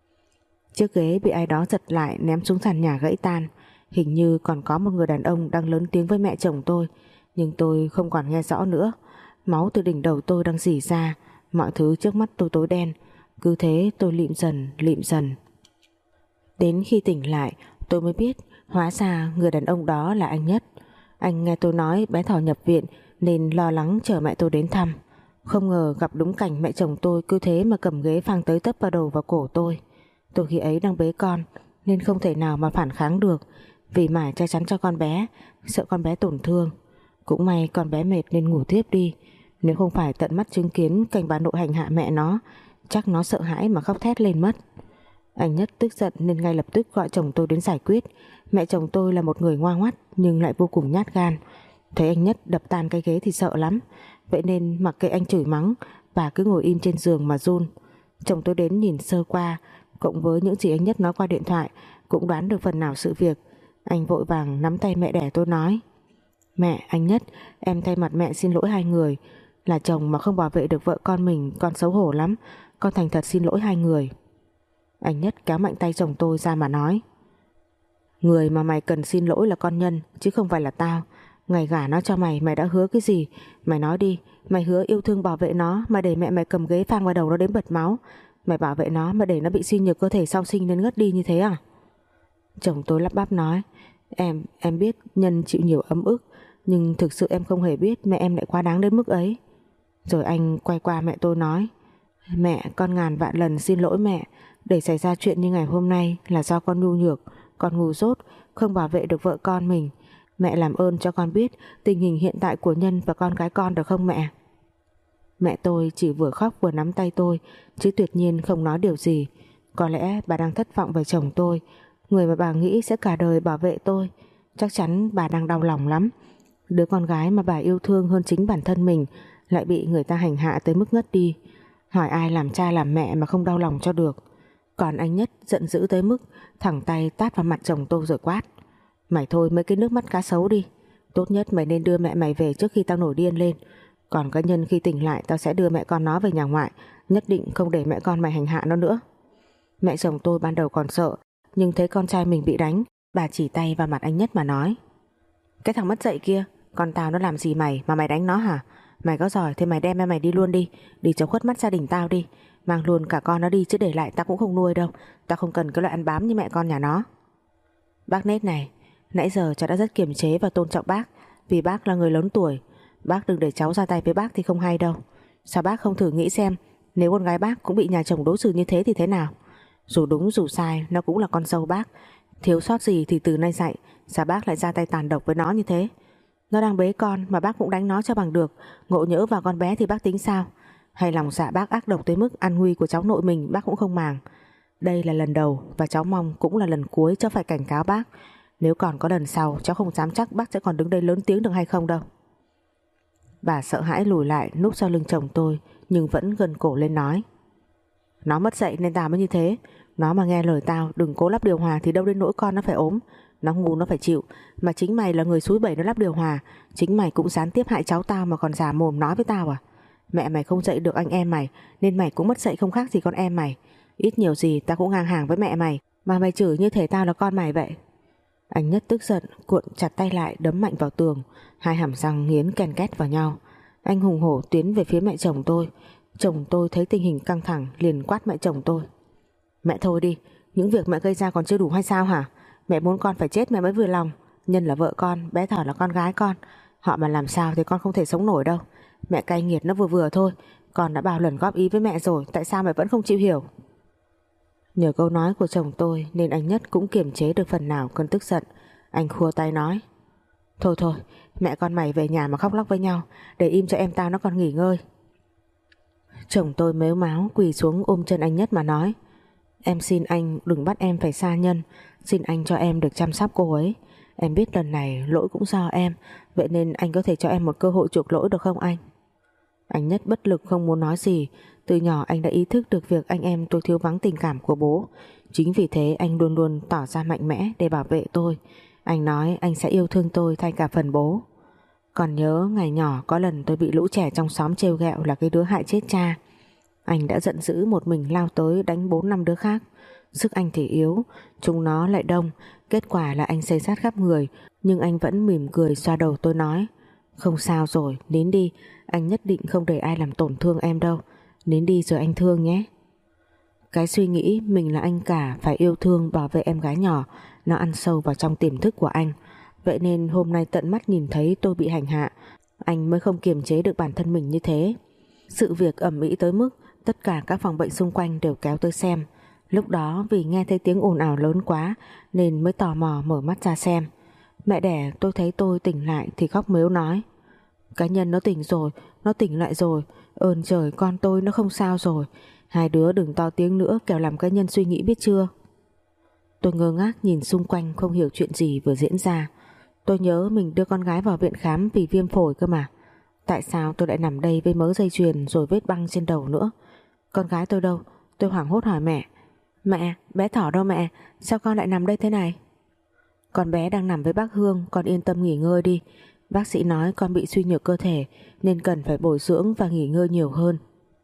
Chiếc ghế bị ai đó giật lại ném xuống sàn nhà gãy tan. Hình như còn có một người đàn ông đang lớn tiếng với mẹ chồng tôi, nhưng tôi không còn nghe rõ nữa. Máu từ đỉnh đầu tôi đang rỉ ra, mọi thứ trước mắt tôi tối đen. Cứ thế tôi lịm dần lịm dần. Đến khi tỉnh lại tôi mới biết hóa ra người đàn ông đó là anh Nhất. Anh nghe tôi nói bé Thỏ nhập viện nên lo lắng chờ mẹ tôi đến thăm. Không ngờ gặp đúng cảnh mẹ chồng tôi cứ thế mà cầm ghế phang tới tấp vào đầu vào cổ tôi. Tôi khi ấy đang bế con nên không thể nào mà phản kháng được, vì mải che chắn cho con bé, sợ con bé tổn thương. Cũng may con bé mệt nên ngủ thiếp đi. Nếu không phải tận mắt chứng kiến cảnh bà nội hành hạ mẹ nó, chắc nó sợ hãi mà khóc thét lên mất. Anh Nhất tức giận nên ngay lập tức gọi chồng tôi đến giải quyết. Mẹ chồng tôi là một người ngoan ngoắt nhưng lại vô cùng nhát gan. Thấy anh Nhất đập tan cái ghế thì sợ lắm, vậy nên mặc kệ anh chửi mắng, bà cứ ngồi im trên giường mà run. Chồng tôi đến nhìn sơ qua, cộng với những gì anh Nhất nói qua điện thoại, cũng đoán được phần nào sự việc. Anh vội vàng nắm tay mẹ đẻ tôi nói: Mẹ, anh Nhất, em thay mặt mẹ xin lỗi hai người. Là chồng mà không bảo vệ được vợ con mình, con xấu hổ lắm. Con thành thật xin lỗi hai người. Anh Nhất kéo mạnh tay chồng tôi ra mà nói: Người mà mày cần xin lỗi là con Nhân, chứ không phải là tao. Ngày gả nó cho mày, mày đã hứa cái gì? Mày nói đi. Mày hứa yêu thương bảo vệ nó mà để mẹ mày cầm ghế phang vào đầu nó đến bật máu. Mày bảo vệ nó mà để nó bị suy nhược cơ thể sau sinh nên ngất đi như thế à? Chồng tôi lắp bắp nói: Em, em biết Nhân chịu nhiều ấm ức, nhưng thực sự em không hề biết mẹ em lại quá đáng đến mức ấy. Rồi anh quay qua mẹ tôi nói: Mẹ, con ngàn vạn lần xin lỗi mẹ. Để xảy ra chuyện như ngày hôm nay là do con nhu nhược, con ngu dốt, không bảo vệ được vợ con mình. Mẹ làm ơn cho con biết tình hình hiện tại của Nhân và con gái con được không mẹ? Mẹ tôi chỉ vừa khóc vừa nắm tay tôi, chứ tuyệt nhiên không nói điều gì. Có lẽ bà đang thất vọng về chồng tôi, người mà bà nghĩ sẽ cả đời bảo vệ tôi. Chắc chắn bà đang đau lòng lắm. Đứa con gái mà bà yêu thương hơn chính bản thân mình lại bị người ta hành hạ tới mức ngất đi. Hỏi ai làm cha làm mẹ mà không đau lòng cho được. Còn anh Nhất giận dữ tới mức thẳng tay tát vào mặt chồng tôi rồi quát: Mày thôi mấy cái nước mắt cá sấu đi. Tốt nhất mày nên đưa mẹ mày về trước khi tao nổi điên lên. Còn cái Nhân khi tỉnh lại tao sẽ đưa mẹ con nó về nhà ngoại, nhất định không để mẹ con mày hành hạ nó nữa. Mẹ chồng tôi ban đầu còn sợ, nhưng thấy con trai mình bị đánh, bà chỉ tay vào mặt anh Nhất mà nói: Cái thằng mất dạy kia, con tao nó làm gì mày mà mày đánh nó hả? Mày có giỏi thì mày đem em mày đi luôn đi, đi cho khuất mắt gia đình tao đi. Mang luôn cả con nó đi chứ để lại tao cũng không nuôi đâu. Tao không cần cái loại ăn bám như mẹ con nhà nó. Bác Nết này, nãy giờ cháu đã rất kiềm chế và tôn trọng bác, vì bác là người lớn tuổi. Bác đừng để cháu ra tay với bác thì không hay đâu. Sao bác không thử nghĩ xem, nếu con gái bác cũng bị nhà chồng đối xử như thế thì thế nào? Dù đúng dù sai, nó cũng là con dâu bác. Thiếu sót gì thì từ nay dạy. Sao bác lại ra tay tàn độc với nó như thế? Nó đang bế con mà bác cũng đánh nó cho bằng được. Ngộ nhỡ vào con bé thì bác tính sao? Hay lòng dạ bác ác độc tới mức an nguy của cháu nội mình bác cũng không màng? Đây là lần đầu và cháu mong cũng là lần cuối cháu phải cảnh cáo bác. Nếu còn có lần sau, cháu không dám chắc bác sẽ còn đứng đây lớn tiếng được hay không đâu. Bà sợ hãi lùi lại núp sau lưng chồng tôi, nhưng vẫn gân cổ lên nói: Nó mất dạy nên tao mới như thế. Nó mà nghe lời tao đừng cố lắp điều hòa thì đâu đến nỗi con nó phải ốm. Nó ngu nó phải chịu. Mà chính mày là người xúi bẩy nó lắp điều hòa. Chính mày cũng gián tiếp hại cháu tao mà còn giả mồm nói với tao à? Mẹ mày không dạy được anh em mày nên mày cũng mất dạy không khác gì con em mày. Ít nhiều gì tao cũng ngang hàng với mẹ mày, mà mày chửi như thể tao là con mày vậy. Anh Nhất tức giận cuộn chặt tay lại đấm mạnh vào tường, hai hàm răng nghiến ken két vào nhau. Anh hùng hổ tiến về phía mẹ chồng tôi. Chồng tôi thấy tình hình căng thẳng liền quát mẹ chồng tôi: Mẹ thôi đi, những việc mẹ gây ra còn chưa đủ hay sao hả? Mẹ muốn con phải chết mẹ mới vừa lòng. Nhân là vợ con, bé Thỏ là con gái con. Họ mà làm sao thì con không thể sống nổi đâu. Mẹ cay nghiệt nó vừa vừa thôi. Con đã bao lần góp ý với mẹ rồi, tại sao mẹ vẫn không chịu hiểu? Nhờ câu nói của chồng tôi nên anh Nhất cũng kiềm chế được phần nào cơn tức giận. Anh khua tay nói: Thôi thôi, mẹ con mày về nhà mà khóc lóc với nhau, để im cho em tao nó còn nghỉ ngơi. Chồng tôi mếu máo quỳ xuống ôm chân anh Nhất mà nói: Em xin anh đừng bắt em phải xa Nhân. Xin anh cho em được chăm sóc cô ấy. Em biết lần này lỗi cũng do em, vậy nên anh có thể cho em một cơ hội chuộc lỗi được không anh? Anh Nhất bất lực không muốn nói gì. Từ nhỏ anh đã ý thức được việc anh em tôi thiếu vắng tình cảm của bố. Chính vì thế anh luôn luôn tỏ ra mạnh mẽ để bảo vệ tôi. Anh nói anh sẽ yêu thương tôi thay cả phần bố. Còn nhớ ngày nhỏ có lần tôi bị lũ trẻ trong xóm trêu ghẹo là cái đứa hại chết cha. Anh đã giận dữ một mình lao tới đánh bốn năm đứa khác. Sức anh thì yếu, chúng nó lại đông. Kết quả là anh xây sát khắp người. Nhưng anh vẫn mỉm cười xoa đầu tôi nói: "Không sao rồi, nín đi. Anh nhất định không để ai làm tổn thương em đâu. Nín đi rồi anh thương nhé." Cái suy nghĩ mình là anh cả phải yêu thương bảo vệ em gái nhỏ, nó ăn sâu vào trong tiềm thức của anh. Vậy nên hôm nay tận mắt nhìn thấy tôi bị hành hạ, anh mới không kiềm chế được bản thân mình như thế. Sự việc ầm ĩ tới mức tất cả các phòng bệnh xung quanh đều kéo tới xem. Lúc đó vì nghe thấy tiếng ồn ào lớn quá nên mới tò mò mở mắt ra xem. Mẹ đẻ tôi thấy tôi tỉnh lại thì khóc mếu nói: "Cái Nhân nó tỉnh rồi, nó tỉnh lại rồi. Ơn trời, con tôi nó không sao rồi. Hai đứa đừng to tiếng nữa kẻo làm cái Nhân suy nghĩ biết chưa." Tôi ngơ ngác nhìn xung quanh không hiểu chuyện gì vừa diễn ra. Tôi nhớ mình đưa con gái vào viện khám vì viêm phổi cơ mà. Tại sao tôi lại nằm đây với mớ dây chuyền rồi vết băng trên đầu nữa? Con gái tôi đâu? Tôi hoảng hốt hỏi mẹ: "Mẹ, bé Thỏ đâu mẹ? Sao con lại nằm đây thế này?" "Con bé đang nằm với bác Hương, con yên tâm nghỉ ngơi đi. Bác sĩ nói con bị suy nhược cơ thể nên cần phải bồi dưỡng và nghỉ ngơi nhiều hơn."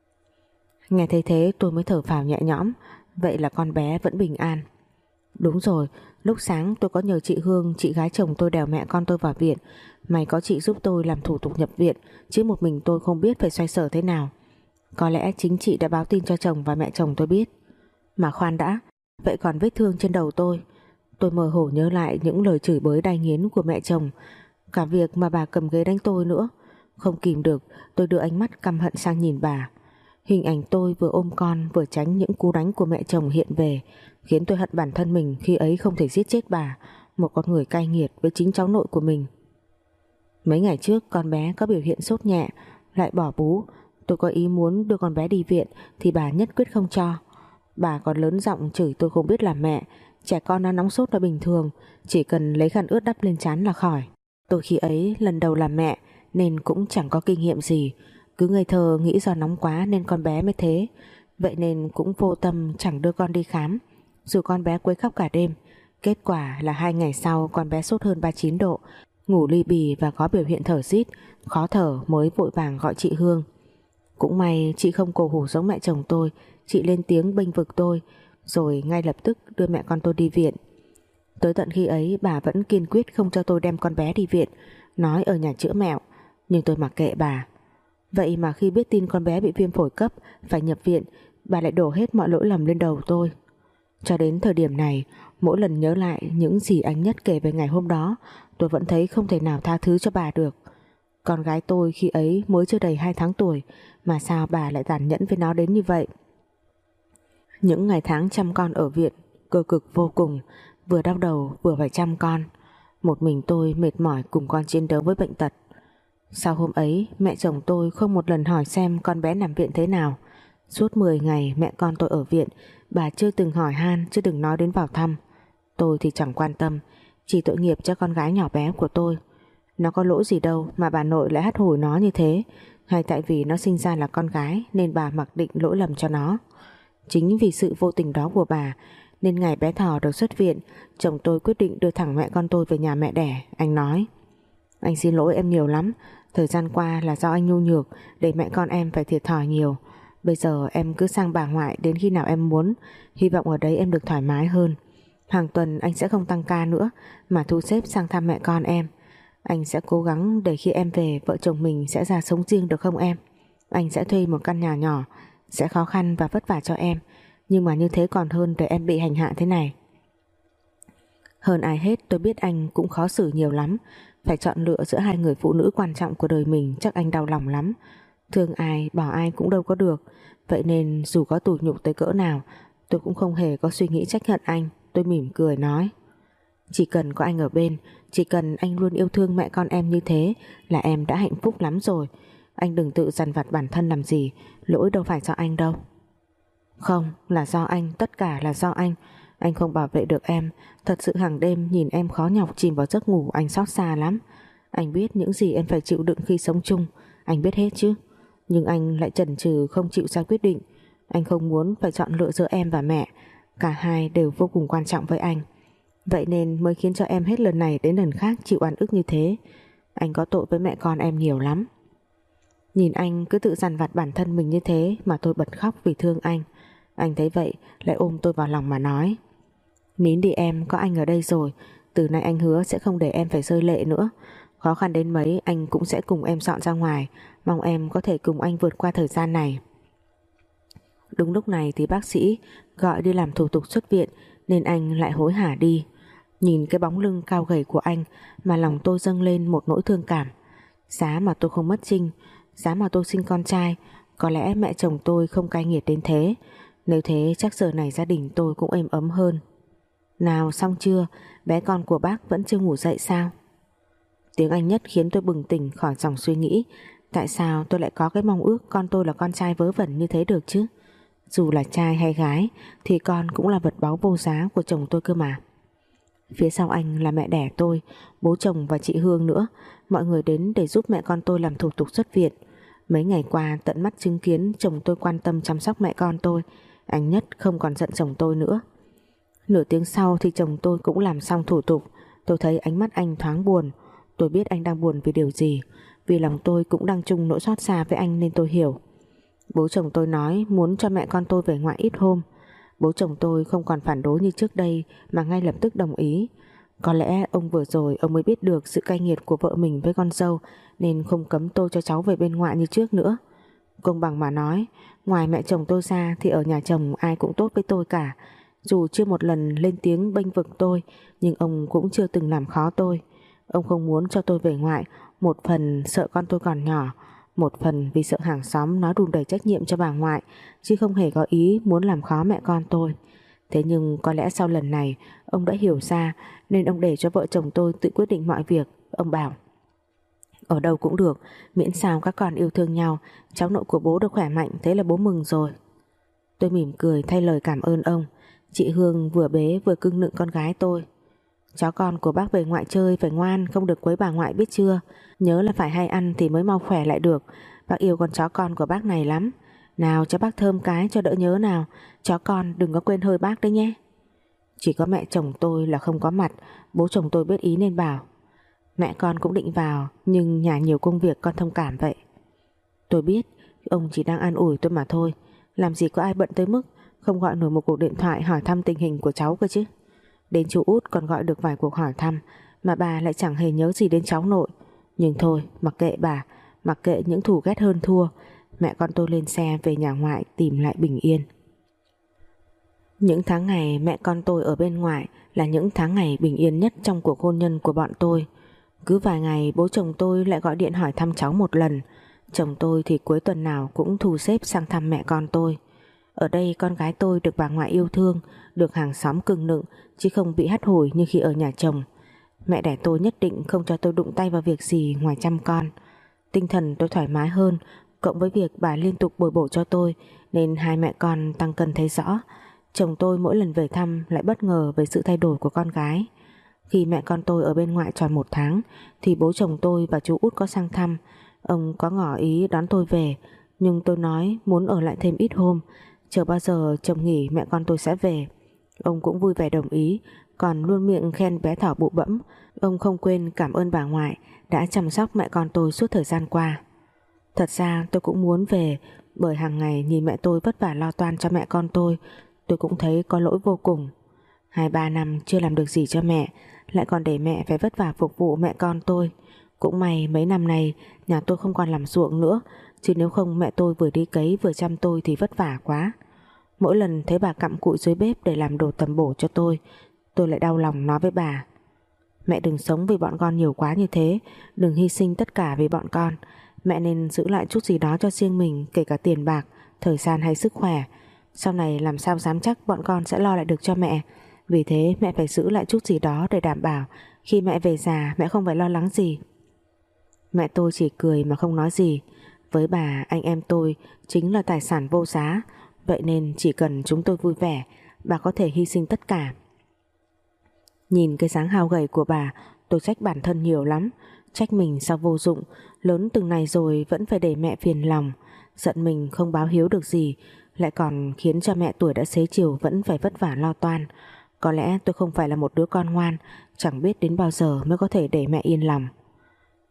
Nghe thấy thế tôi mới thở phào nhẹ nhõm. Vậy là con bé vẫn bình an. Đúng rồi, lúc sáng tôi có nhờ chị Hương, chị gái chồng tôi đèo mẹ con tôi vào viện. May có chị giúp tôi làm thủ tục nhập viện, chứ một mình tôi không biết phải xoay sở thế nào. Có lẽ chính chị đã báo tin cho chồng và mẹ chồng tôi biết. Mà khoan đã, vậy còn vết thương trên đầu tôi? Tôi mơ hồ nhớ lại những lời chửi bới đay nghiến của mẹ chồng, cả việc mà bà cầm ghế đánh tôi nữa. Không kìm được, tôi đưa ánh mắt căm hận sang nhìn bà. Hình ảnh tôi vừa ôm con vừa tránh những cú đánh của mẹ chồng hiện về, khiến tôi hận bản thân mình khi ấy không thể giết chết bà, một con người cay nghiệt với chính cháu nội của mình. Mấy ngày trước con bé có biểu hiện sốt nhẹ, lại bỏ bú. Tôi có ý muốn đưa con bé đi viện thì bà nhất quyết không cho. Bà còn lớn giọng chửi tôi không biết làm mẹ. Trẻ con nó nóng sốt là bình thường, chỉ cần lấy khăn ướt đắp lên trán là khỏi. Tôi khi ấy lần đầu làm mẹ nên cũng chẳng có kinh nghiệm gì, cứ ngây thơ nghĩ do nóng quá nên con bé mới thế. Vậy nên cũng vô tâm chẳng đưa con đi khám, dù con bé quấy khóc cả đêm. Kết quả là hai ngày sau con bé sốt hơn ba mươi chín độ, ngủ li bì và có biểu hiện thở rít, khó thở, mới vội vàng gọi chị Hương. Cũng may chị không cổ hủ giống mẹ chồng tôi, chị lên tiếng bênh vực tôi, rồi ngay lập tức đưa mẹ con tôi đi viện. Tới tận khi ấy bà vẫn kiên quyết không cho tôi đem con bé đi viện, nói ở nhà chữa mẹo, nhưng tôi mặc kệ bà. Vậy mà khi biết tin con bé bị viêm phổi cấp phải nhập viện, bà lại đổ hết mọi lỗi lầm lên đầu tôi. Cho đến thời điểm này, mỗi lần nhớ lại những gì anh Nhất kể về ngày hôm đó, tôi vẫn thấy không thể nào tha thứ cho bà được. Con gái tôi khi ấy mới chưa đầy hai tháng tuổi, mà sao bà lại tàn nhẫn với nó đến như vậy? Những ngày tháng chăm con ở viện cơ cực vô cùng, vừa đau đầu vừa phải chăm con. Một mình tôi mệt mỏi cùng con chiến đấu với bệnh tật. Sau hôm ấy, mẹ chồng tôi không một lần hỏi xem con bé nằm viện thế nào. Suốt mười ngày mẹ con tôi ở viện, bà chưa từng hỏi han, chưa từng nói đến vào thăm. Tôi thì chẳng quan tâm, chỉ tội nghiệp cho con gái nhỏ bé của tôi. Nó có lỗi gì đâu mà bà nội lại hắt hủi nó như thế? Hay tại vì nó sinh ra là con gái nên bà mặc định lỗi lầm cho nó? Chính vì sự vô tình đó của bà nên ngày bé Thỏ được xuất viện, chồng tôi quyết định đưa thẳng mẹ con tôi về nhà mẹ đẻ. Anh nói: "Anh xin lỗi em nhiều lắm. Thời gian qua là do anh nhu nhược, để mẹ con em phải thiệt thòi nhiều. Bây giờ em cứ sang bà ngoại đến khi nào em muốn, hy vọng ở đấy em được thoải mái hơn. Hàng tuần anh sẽ không tăng ca nữa, mà thu xếp sang thăm mẹ con em. Anh sẽ cố gắng để khi em về, vợ chồng mình sẽ ra sống riêng được không em? Anh sẽ thuê một căn nhà nhỏ, sẽ khó khăn và vất vả cho em, nhưng mà như thế còn hơn để em bị hành hạ thế này." Hơn ai hết tôi biết anh cũng khó xử nhiều lắm. Phải chọn lựa giữa hai người phụ nữ quan trọng của đời mình, chắc anh đau lòng lắm. Thương ai bỏ ai cũng đâu có được. Vậy nên dù có tủi nhục tới cỡ nào, tôi cũng không hề có suy nghĩ trách hận anh. Tôi mỉm cười nói: "Chỉ cần có anh ở bên, chỉ cần anh luôn yêu thương mẹ con em như thế là em đã hạnh phúc lắm rồi. Anh đừng tự dằn vặt bản thân làm gì, lỗi đâu phải do anh đâu." "Không, là do anh, tất cả là do anh. Anh không bảo vệ được em. Thật sự hàng đêm nhìn em khó nhọc chìm vào giấc ngủ, anh xót xa lắm. Anh biết những gì em phải chịu đựng khi sống chung, anh biết hết chứ. Nhưng anh lại chần chừ không chịu ra quyết định. Anh không muốn phải chọn lựa giữa em và mẹ. Cả hai đều vô cùng quan trọng với anh. Vậy nên mới khiến cho em hết lần này đến lần khác chịu oan ức như thế. Anh có tội với mẹ con em nhiều lắm." Nhìn anh cứ tự dằn vặt bản thân mình như thế mà tôi bật khóc vì thương anh. Anh thấy vậy lại ôm tôi vào lòng mà nói: Nín đi em, có anh ở đây rồi. Từ nay anh hứa sẽ không để em phải rơi lệ nữa. Khó khăn đến mấy anh cũng sẽ cùng em dọn ra ngoài. Mong em có thể cùng anh vượt qua thời gian này. Đúng lúc này thì bác sĩ gọi đi làm thủ tục xuất viện, nên anh lại hối hả đi. Nhìn cái bóng lưng cao gầy của anh mà lòng tôi dâng lên một nỗi thương cảm. Giá mà tôi không mất Trinh, giá mà tôi sinh con trai, có lẽ mẹ chồng tôi không cay nghiệt đến thế. Nếu thế chắc giờ này gia đình tôi cũng êm ấm hơn. Nào xong chưa? Bé con của bác vẫn chưa ngủ dậy sao? Tiếng anh Nhất khiến tôi bừng tỉnh khỏi dòng suy nghĩ. Tại sao tôi lại có cái mong ước con tôi là con trai vớ vẩn như thế được chứ? Dù là trai hay gái thì con cũng là vật báu vô giá của chồng tôi cơ mà. Phía sau anh là mẹ đẻ tôi, bố chồng và chị Hương nữa. Mọi người đến để giúp mẹ con tôi làm thủ tục xuất viện. Mấy ngày qua tận mắt chứng kiến chồng tôi quan tâm chăm sóc mẹ con tôi. Anh Nhất không còn giận chồng tôi nữa. Nửa tiếng sau thì chồng tôi cũng làm xong thủ tục. Tôi thấy ánh mắt anh thoáng buồn. Tôi biết anh đang buồn vì điều gì. Vì lòng tôi cũng đang chung nỗi xót xa với anh nên tôi hiểu. Bố chồng tôi nói muốn cho mẹ con tôi về ngoại ít hôm. Bố chồng tôi không còn phản đối như trước đây mà ngay lập tức đồng ý. Có lẽ ông vừa rồi ông mới biết được sự cay nghiệt của vợ mình với con dâu, nên không cấm tôi cho cháu về bên ngoại như trước nữa. Công bằng mà nói, ngoài mẹ chồng tôi ra thì ở nhà chồng ai cũng tốt với tôi cả. Dù chưa một lần lên tiếng bênh vực tôi, nhưng ông cũng chưa từng làm khó tôi. Ông không muốn cho tôi về ngoại, một phần sợ con tôi còn nhỏ, một phần vì sợ hàng xóm nói đùn đẩy trách nhiệm cho bà ngoại, chứ không hề có ý muốn làm khó mẹ con tôi. Thế nhưng có lẽ sau lần này ông đã hiểu ra, nên ông để cho vợ chồng tôi tự quyết định mọi việc. Ông bảo ở đâu cũng được, miễn sao các con yêu thương nhau, cháu nội của bố được khỏe mạnh, thế là bố mừng rồi. Tôi mỉm cười thay lời cảm ơn ông. Chị Hương vừa bế vừa cưng nựng con gái tôi. Chó con của bác về ngoại chơi phải ngoan, không được quấy bà ngoại biết chưa. Nhớ là phải hay ăn thì mới mau khỏe lại được. Bác yêu con chó con của bác này lắm. Nào cho bác thơm cái cho đỡ nhớ nào. Chó con đừng có quên hơi bác đấy nhé. Chỉ có mẹ chồng tôi là không có mặt. Bố chồng tôi biết ý nên bảo mẹ con cũng định vào, nhưng nhà nhiều công việc con thông cảm vậy. Tôi biết ông chỉ đang an ủi tôi mà thôi. Làm gì có ai bận tới mức không gọi nổi một cuộc điện thoại hỏi thăm tình hình của cháu cơ chứ. Đến chú Út còn gọi được vài cuộc hỏi thăm, mà bà lại chẳng hề nhớ gì đến cháu nội. Nhưng thôi mặc kệ bà, mặc kệ những thù ghét hơn thua. Mẹ con tôi lên xe về nhà ngoại tìm lại bình yên. Những tháng ngày mẹ con tôi ở bên ngoại là những tháng ngày bình yên nhất trong cuộc hôn nhân của bọn tôi. Cứ vài ngày bố chồng tôi lại gọi điện hỏi thăm cháu một lần. Chồng tôi thì cuối tuần nào cũng thu xếp sang thăm mẹ con tôi. Ở đây con gái tôi được bà ngoại yêu thương, được hàng xóm cưng nựng, chứ không bị hắt hủi như khi ở nhà chồng. Mẹ đẻ tôi nhất định không cho tôi đụng tay vào việc gì ngoài chăm con. Tinh thần tôi thoải mái hơn, cộng với việc bà liên tục bồi bổ cho tôi, nên hai mẹ con tăng cân thấy rõ. Chồng tôi mỗi lần về thăm lại bất ngờ về sự thay đổi của con gái. Khi mẹ con tôi ở bên ngoại tròn một tháng thì bố chồng tôi và chú Út có sang thăm. Ông có ngỏ ý đón tôi về, nhưng tôi nói muốn ở lại thêm ít hôm, chờ bao giờ chồng nghỉ mẹ con tôi sẽ về. Ông cũng vui vẻ đồng ý, còn luôn miệng khen bé Thỏ bụ bẫm. Ông không quên cảm ơn bà ngoại đã chăm sóc mẹ con tôi suốt thời gian qua. Thật ra tôi cũng muốn về, bởi hàng ngày nhìn mẹ tôi vất vả lo toan cho mẹ con tôi, tôi cũng thấy có lỗi vô cùng. Hai ba năm chưa làm được gì cho mẹ, lại còn để mẹ phải vất vả phục vụ mẹ con tôi. Cũng may mấy năm nay nhà tôi không còn làm ruộng nữa, chứ nếu không mẹ tôi vừa đi cấy vừa chăm tôi thì vất vả quá. Mỗi lần thấy bà cặm cụi dưới bếp để làm đồ tầm bổ cho tôi, tôi lại đau lòng nói với bà: mẹ đừng sống vì bọn con nhiều quá như thế, đừng hy sinh tất cả vì bọn con. Mẹ nên giữ lại chút gì đó cho riêng mình, kể cả tiền bạc, thời gian hay sức khỏe. Sau này làm sao dám chắc bọn con sẽ lo lại được cho mẹ. Vì thế mẹ phải giữ lại chút gì đó để đảm bảo khi mẹ về già mẹ không phải lo lắng gì. Mẹ tôi chỉ cười mà không nói gì. Với bà, anh em tôi chính là tài sản vô giá, vậy nên chỉ cần chúng tôi vui vẻ, bà có thể hy sinh tất cả. Nhìn cái dáng hao gầy của bà, tôi trách bản thân nhiều lắm. Trách mình sao vô dụng, lớn từng này rồi vẫn phải để mẹ phiền lòng. Giận mình không báo hiếu được gì, lại còn khiến cho mẹ tuổi đã xế chiều vẫn phải vất vả lo toan. Có lẽ tôi không phải là một đứa con ngoan, chẳng biết đến bao giờ mới có thể để mẹ yên lòng.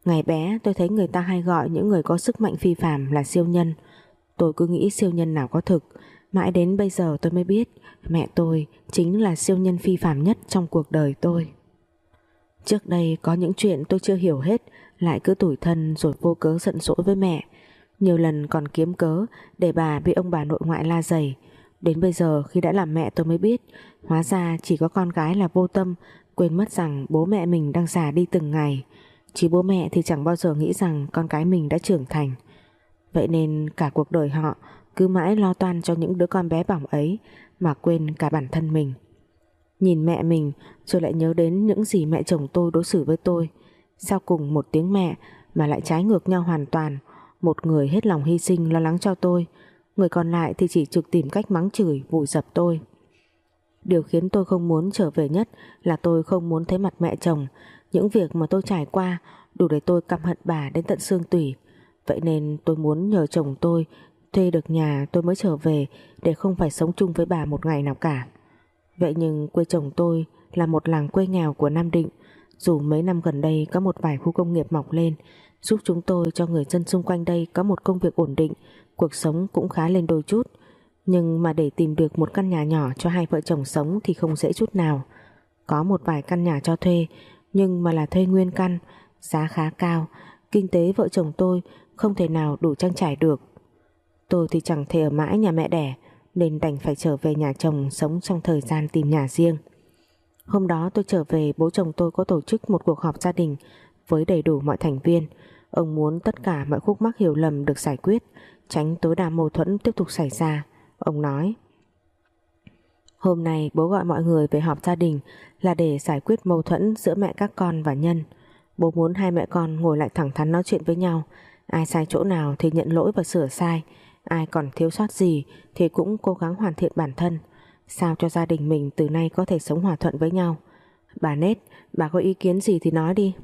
Ngày bé tôi thấy người ta hay gọi những người có sức mạnh phi phàm là siêu nhân. Tôi cứ nghĩ siêu nhân nào có thực, mãi đến bây giờ tôi mới biết mẹ tôi chính là siêu nhân phi phàm nhất trong cuộc đời tôi. Trước đây có những chuyện tôi chưa hiểu hết, lại cứ tủi thân rồi vô cớ giận dỗi với mẹ. Nhiều lần còn kiếm cớ để bà bị ông bà nội ngoại la dày. Đến bây giờ khi đã làm mẹ tôi mới biết, hóa ra chỉ có con gái là vô tâm, quên mất rằng bố mẹ mình đang già đi từng ngày. Chứ bố mẹ thì chẳng bao giờ nghĩ rằng con cái mình đã trưởng thành. Vậy nên cả cuộc đời họ cứ mãi lo toan cho những đứa con bé bỏng ấy mà quên cả bản thân mình. Nhìn mẹ mình rồi lại nhớ đến những gì mẹ chồng tôi đối xử với tôi. Sao cùng một tiếng mẹ mà lại trái ngược nhau hoàn toàn. Một người hết lòng hy sinh lo lắng cho tôi, người còn lại thì chỉ trực tìm cách mắng chửi vùi dập tôi. Điều khiến tôi không muốn trở về nhất là tôi không muốn thấy mặt mẹ chồng. Những việc mà tôi trải qua đủ để tôi căm hận bà đến tận xương tủy. Vậy nên tôi muốn nhờ chồng tôi thuê được nhà tôi mới trở về, để không phải sống chung với bà một ngày nào cả. Vậy nhưng quê chồng tôi là một làng quê nghèo của Nam Định. Dù mấy năm gần đây có một vài khu công nghiệp mọc lên, giúp chúng tôi cho người dân xung quanh đây có một công việc ổn định, cuộc sống cũng khá lên đôi chút, nhưng mà để tìm được một căn nhà nhỏ cho hai vợ chồng sống thì không dễ chút nào. Có một vài căn nhà cho thuê, nhưng mà là thuê nguyên căn, giá khá cao, kinh tế vợ chồng tôi không thể nào đủ trang trải được. Tôi thì chẳng thể ở mãi nhà mẹ đẻ, nên đành phải trở về nhà chồng sống trong thời gian tìm nhà riêng. Hôm đó tôi trở về, bố chồng tôi có tổ chức một cuộc họp gia đình với đầy đủ mọi thành viên. Ông muốn tất cả mọi khúc mắc hiểu lầm được giải quyết, tránh tối đa mâu thuẫn tiếp tục xảy ra. Ông nói: hôm nay bố gọi mọi người về họp gia đình là để giải quyết mâu thuẫn giữa mẹ các con và Nhân. Bố muốn hai mẹ con ngồi lại thẳng thắn nói chuyện với nhau, ai sai chỗ nào thì nhận lỗi và sửa sai, ai còn thiếu sót gì thì cũng cố gắng hoàn thiện bản thân, sao cho gia đình mình từ nay có thể sống hòa thuận với nhau. Bà Nết, bà có ý kiến gì thì nói đi.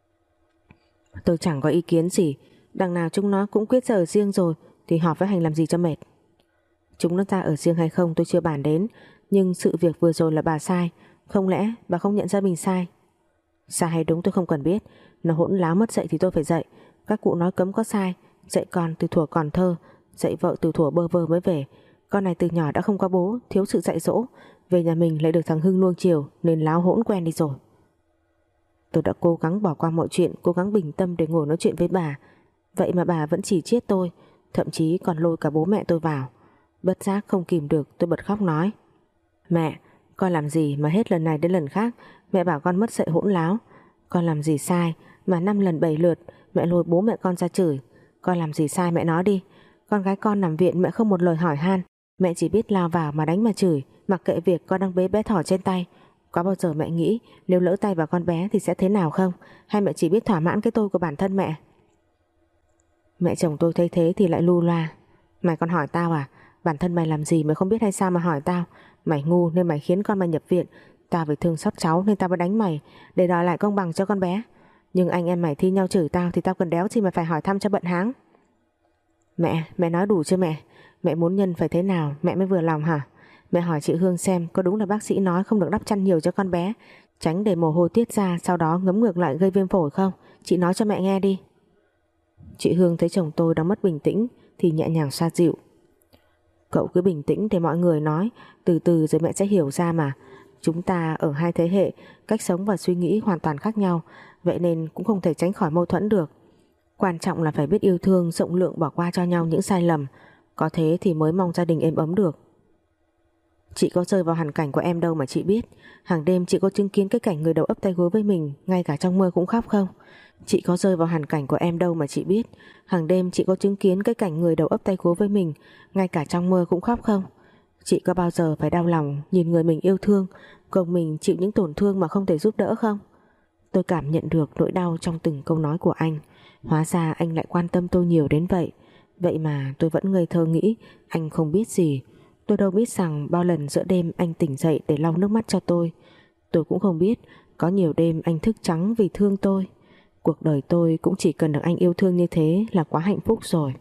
Tôi chẳng có ý kiến gì, đằng nào chúng nó cũng quyết ra ở riêng rồi thì họp với hành làm gì cho mệt. Chúng nó ra ở riêng hay không tôi chưa bàn đến, nhưng sự việc vừa rồi là bà sai, không lẽ bà không nhận ra mình sai? Sai hay đúng tôi không cần biết, nó hỗn láo mất dạy thì tôi phải dạy. Các cụ nói cấm có sai, dạy con từ thuở còn thơ, dạy vợ từ thuở bơ vơ mới về. Con này từ nhỏ đã không có bố, thiếu sự dạy dỗ, về nhà mình lại được thằng Hưng nuông chiều nên láo hỗn quen đi rồi. Tôi đã cố gắng bỏ qua mọi chuyện, cố gắng bình tâm để ngồi nói chuyện với bà, vậy mà bà vẫn chỉ chiết tôi, thậm chí còn lôi cả bố mẹ tôi vào. Bất giác không kìm được, tôi bật khóc nói: mẹ, con làm gì mà hết lần này đến lần khác mẹ bảo con mất dạy hỗn láo? Con làm gì sai mà năm lần bảy lượt mẹ lôi bố mẹ con ra chửi? Con làm gì sai mẹ nói đi. Con gái con nằm viện mẹ không một lời hỏi han, mẹ chỉ biết lao vào mà đánh mà chửi, mặc kệ việc con đang bế bé thỏ trên tay. Có bao giờ mẹ nghĩ nếu lỡ tay vào con bé thì sẽ thế nào không? Hay mẹ chỉ biết thỏa mãn cái tôi của bản thân mẹ? Mẹ chồng tôi thấy thế thì lại lu loa: mày còn hỏi tao à? Bản thân mày làm gì mày không biết hay sao mà hỏi tao? Mày ngu nên mày khiến con mày nhập viện, tao phải thương xót cháu nên tao mới đánh mày để đòi lại công bằng cho con bé. Nhưng anh em mày thi nhau chửi tao thì tao cần đéo gì mà phải hỏi thăm cho bận háng. Mẹ, mẹ nói đủ chưa mẹ? Mẹ muốn Nhân phải thế nào mẹ mới vừa lòng hả? Mẹ hỏi chị Hương xem có đúng là bác sĩ nói không được đắp chăn nhiều cho con bé, tránh để mồ hôi tiết ra sau đó ngấm ngược lại gây viêm phổi không? Chị nói cho mẹ nghe đi. Chị Hương thấy chồng tôi đang mất bình tĩnh thì nhẹ nhàng xoa dịu: cậu cứ bình tĩnh để mọi người nói, từ từ rồi mẹ sẽ hiểu ra mà. Chúng ta ở hai thế hệ, cách sống và suy nghĩ hoàn toàn khác nhau, vậy nên cũng không thể tránh khỏi mâu thuẫn được. Quan trọng là phải biết yêu thương, rộng lượng, bỏ qua cho nhau những sai lầm, có thế thì mới mong gia đình êm ấm được. Chị có rơi vào hoàn cảnh của em đâu mà chị biết. Hàng đêm chị có chứng kiến cái cảnh người đầu ấp tay gối với mình, ngay cả trong mơ cũng khóc không? Chị có rơi vào hoàn cảnh của em đâu mà chị biết. Hàng đêm chị có chứng kiến cái cảnh người đầu ấp tay gối với mình, ngay cả trong mơ cũng khóc không? Chị có bao giờ phải đau lòng nhìn người mình yêu thương, cộng mình chịu những tổn thương mà không thể giúp đỡ không? Tôi cảm nhận được nỗi đau trong từng câu nói của anh. Hóa ra anh lại quan tâm tôi nhiều đến vậy. Vậy mà tôi vẫn ngây thơ nghĩ anh không biết gì. Tôi đâu biết rằng bao lần giữa đêm anh tỉnh dậy để lau nước mắt cho tôi. Tôi cũng không biết có nhiều đêm anh thức trắng vì thương tôi. Cuộc đời tôi cũng chỉ cần được anh yêu thương như thế là quá hạnh phúc rồi.